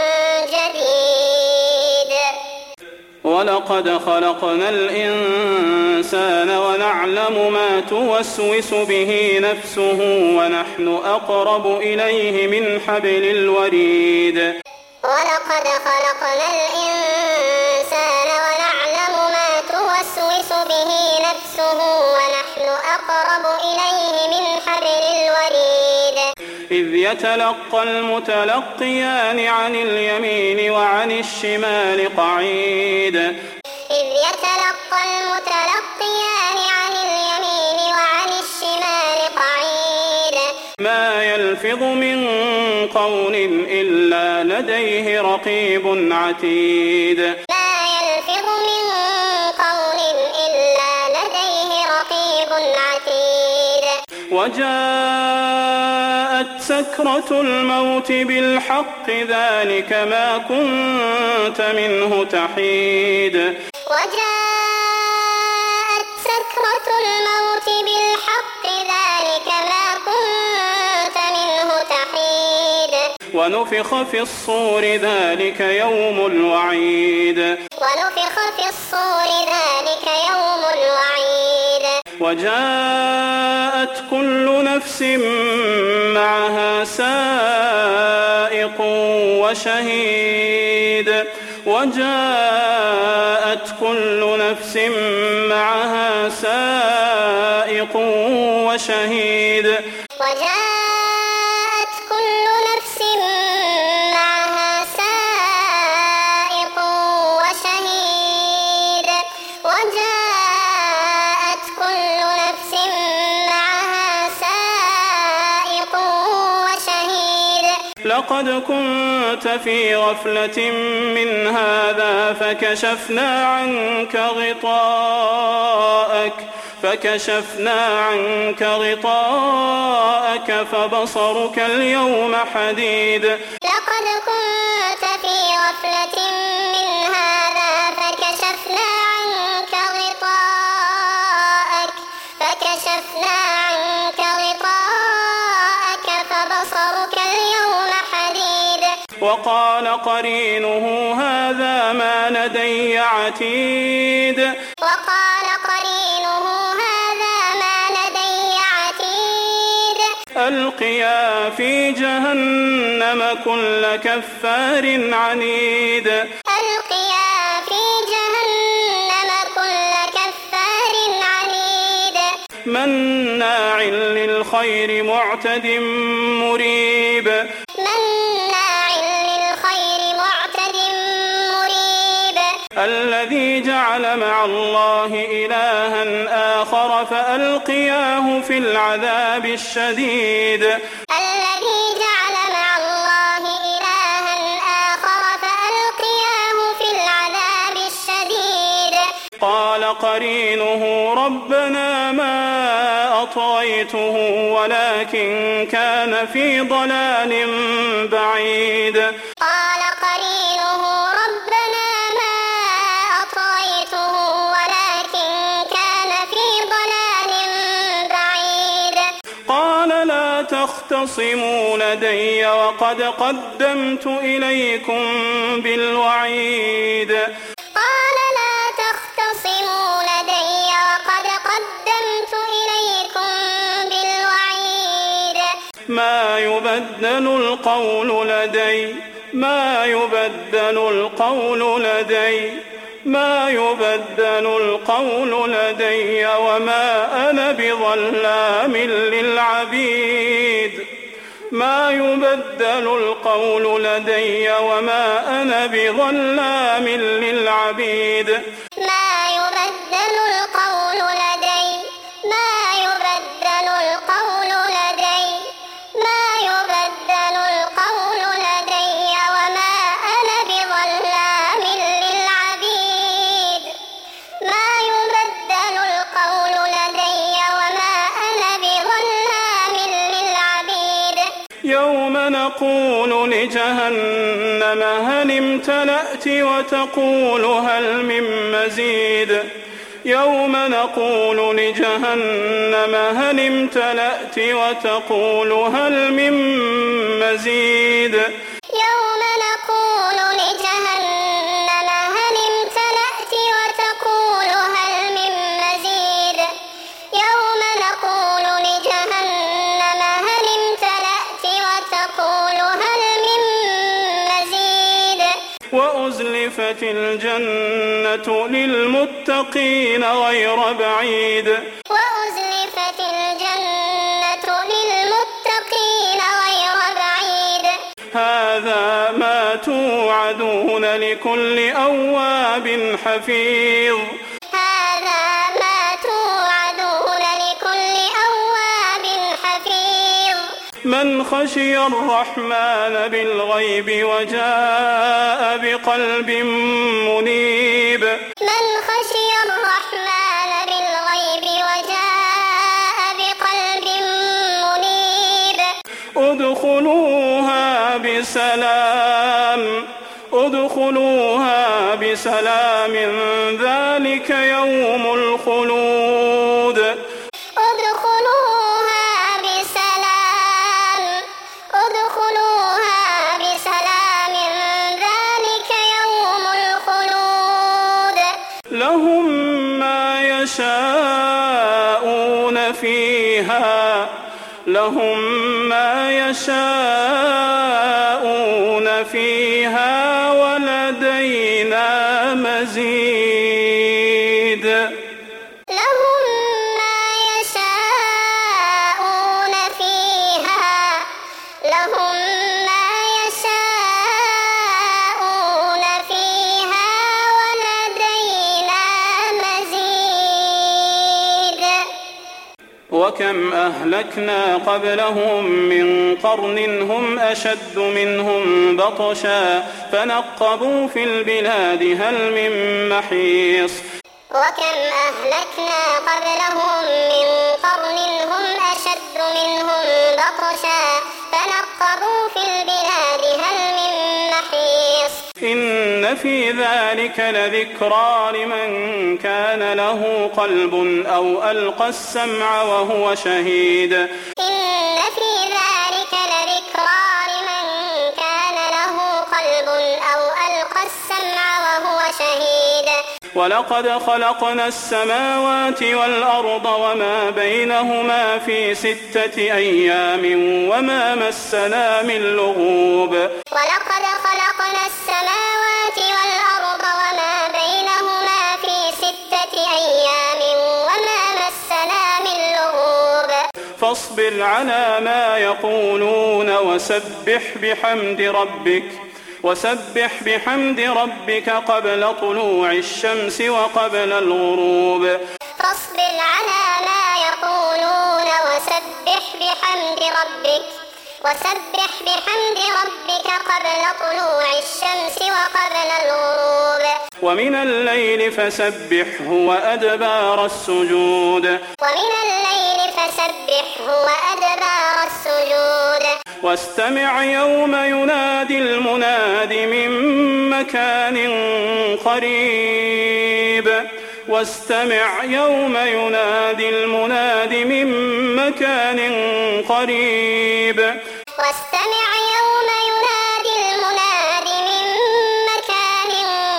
جديد ولقد خلقنا الإنسان ونعلم ما توسوس به نفسه ونحن أقرب إليه من حبل الوريد ولقد خلقنا الإنسان ونعلم ما توسوس به نفسه ونحن أقرب إليه من حبل الوريد إذ يتلقى المتلقيان عن اليمين وعن الشمال قعيد إذ يتلقى المتلقيان عن اليمين وعن الشمال قعيد ما يلفظ من قول إلا لديه رقيب عتيد ما يلفظ من قول إلا لديه رقيب عتيد وجاءت سكرة الموت بالحق ذلك ما كنت منه تحيد وجاءت سكرة الموت بالحق ذلك ما كنت منه تحيد ونفخ في الصور ذلك يوم الوعيد ونفخ في الصور ذلك يوم الوعيد وجاءت كل نفس معها سائق وشهيد وجاءت كل نفس معها سائق وشهيد وجاءت كل نفس معها سائق وشهيد وجاءت كل نفس معها سائق وشهيد لقد كنت في غفلة من هذا فكشفنا عنك غطاءك فبصرك اليوم حديد غفلة من هذا فكشفنا عنك غطاءك فبصرك اليوم حديد. وقال قرينه هذا ما لدي عتيد. ألقيا في جهنم كل كفار عنيد. مناع للخير معتد مريب. الذي جعل مع الله إلها آخر فألقياه في العذاب الشديد. قال قرينه ربنا ما أطغيته ولكن كان في ضلال بعيد. قال لا تختصموا لدي وقد قدمت إليكم بالوعيد. ما يبدل القول لدي وما أنا بظلام للعبيد. يوم نقول لجهنم هل امتلأت وتقول هل من مزيد. وأزلفت الجنة للمتقين غير بعيد. هذا ما توعدون لكل أواب حفيظ. من خشي الرحمن بالغيب وجاء بقلب منيب. ادخلوها بسلام ذلك يوم الخلود. لهم ما يشاءون فيها ولدينا مزيد. وكم أهلكنا قبلهم من قرن هم أشد منهم بطشا فنقبوا في البلاد هل من محيص. وكم أهلكنا قبلهم من قرن هم أشد منهم بطشا فنقبوا في البلاد هل من محيص. في ذلك لذكرى لمن كان له قلب أو ألقى السمع وهو شهيد. إن في ذلك لذكرى لمن كان له قلب أو ألقى السمع وهو شهيد. ولقد خلقنا السماوات والأرض وما بينهما في 6 أيام وما مسنا من لغوب. ولقد خلقنا السماوات والأرض وما بينهما في 6 أيام وما مسنا من لغوب. فاصبر على ما يقولون وسبح بحمد ربك قبل طلوع الشمس وقبل الغروب. فاصبر على ما يقولون وسبح بحمد ربك قبل طلوع الشمس وقبل الغروب. ومن الليل فسبحه وأدبار السجود. واستمع يوم ينادي المناد من مكان قريب. واستمع يوم ينادي المناد من مكان قريب. واستمع يوم ينادي المناد من مكان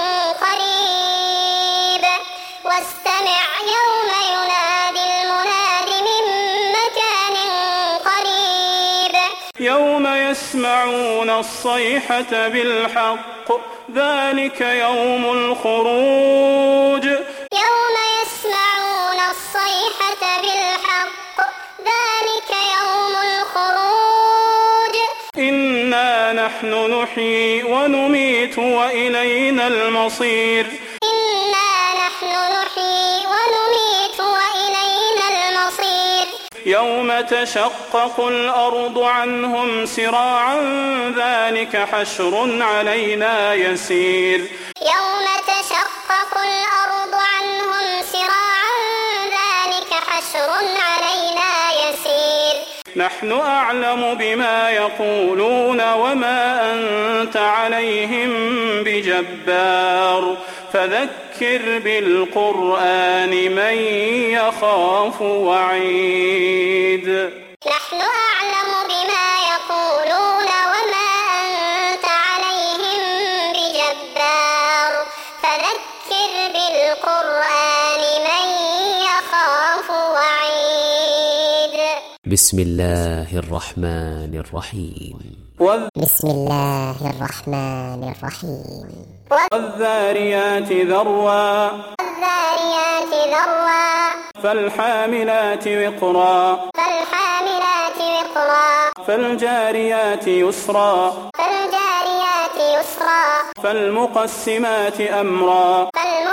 قريب. واستمع يوم ينادي المناد من مكان قريب. يوم يسمعون الصيحة بالحق ذلك يوم الخروج. يوم يسمعون الصيحة بالحق ذلك يوم الخروج. إنا نحن نحيي ونميت وإلينا المصير. يوم تشقق الأرض عنهم سراعا ذلك حشر علينا يسير. يوم تشقق الأرض عنهم سراعا ذلك حشر علينا يسير. نحن أعلم بما يقولون وما أنت عليهم بجبار فذكر بالقرآن من يخاف وعيد. نحن أعلم بما يقولون وما أنت عليهم بجبار فذكر بالقرآن من يخاف وعيد. بسم الله الرحمن الرحيم. بسم الله الرحمن الرحيم. والذاريات ذروا فالحاملات وقرا فالجاريات يسرا فالمقسمات أمرا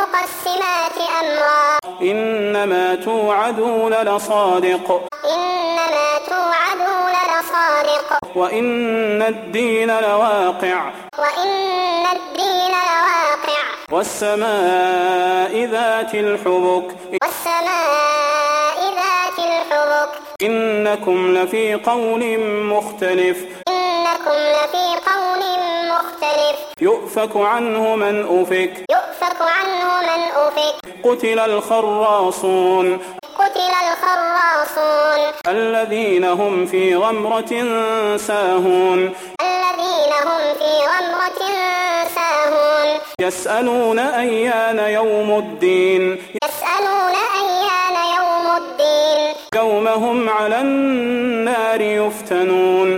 إنما توعدون لصادق وإن الدين لواقع والسماء ذات الحبك إنكم لفي قول مختلف يؤفك عنه من أفك قتل الخراصون الذين هم في غمرة ساهون يسألون أيان يوم الدين يوم هم على النار يفتنون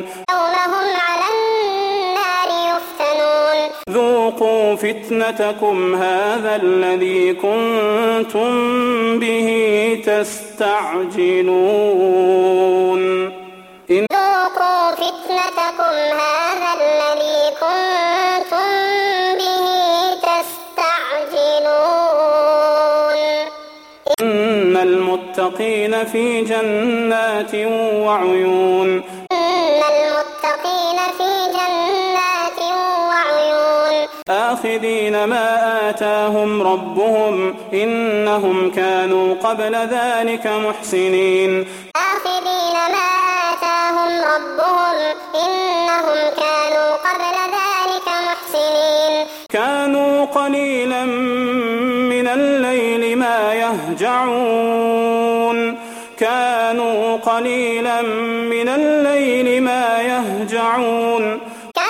ذوقوا فتنتكم هذا الذي كنتم به تستعجلون ذوقوا فتنتكم هذا الذي كنتم به تستعجلون. إن المتقين في جنات وعيون آخذين ما آتاهم ربهم إنهم كانوا قبل ذلك محسنين كانوا قليلا من الليل ما يهجعون كانوا قليلا من الليل ما يهجعون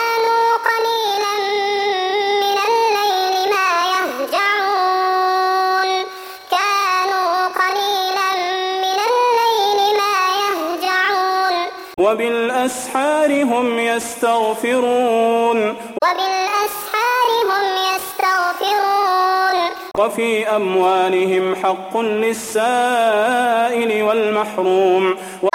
وبالأسحار هم يستغفرون وفي أموالهم حق للسائل والمحروم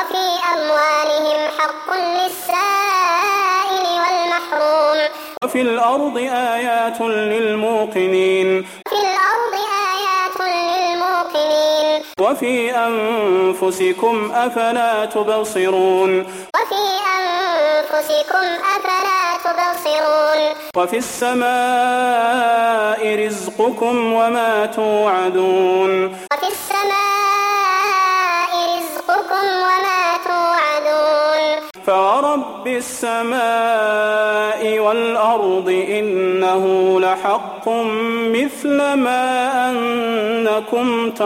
وفي الأرض آيات للموقنين وفي أنفسكم أفلا تبصرون وفي السماء رزقكم وما توعدون فورب السماء والأرض إنه لحق مثل ما أنكم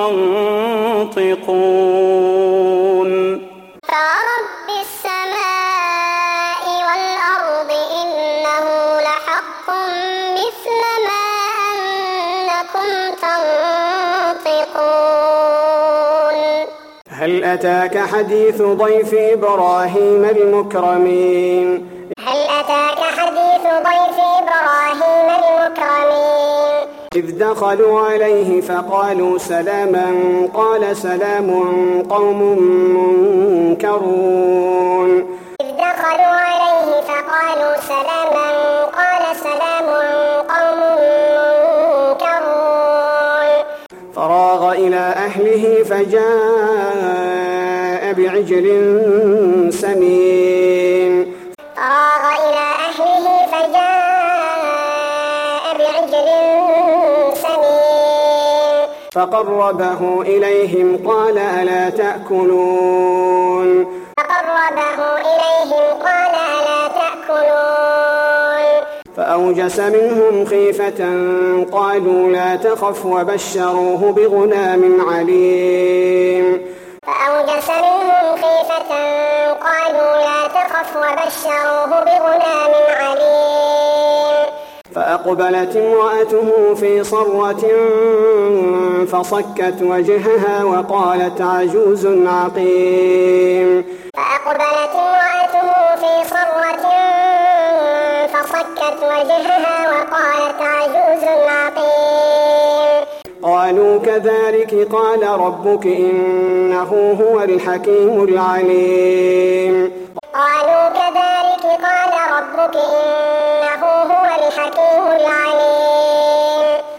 تنطقون فورب السماء والأرض إنه لحق مثل ما أنكم تنطقون هل أتاك حديث ضيف إبراهيم المكرمين إذ دخلوا عليه فقالوا سلاما قال سلام قوم منكرون فراغ إلى أهله فجاء بعجل سمين فقربه إليهم قال ألا تأكلون فأوجس منهم خيفة قالوا لا تخف وبشروه بغلام عليم فأقبلت امرأته في صرة فصكت وجهها وقالت عجوز عقيم قالوا كذلك قال ربك إنه هو الحكيم العليم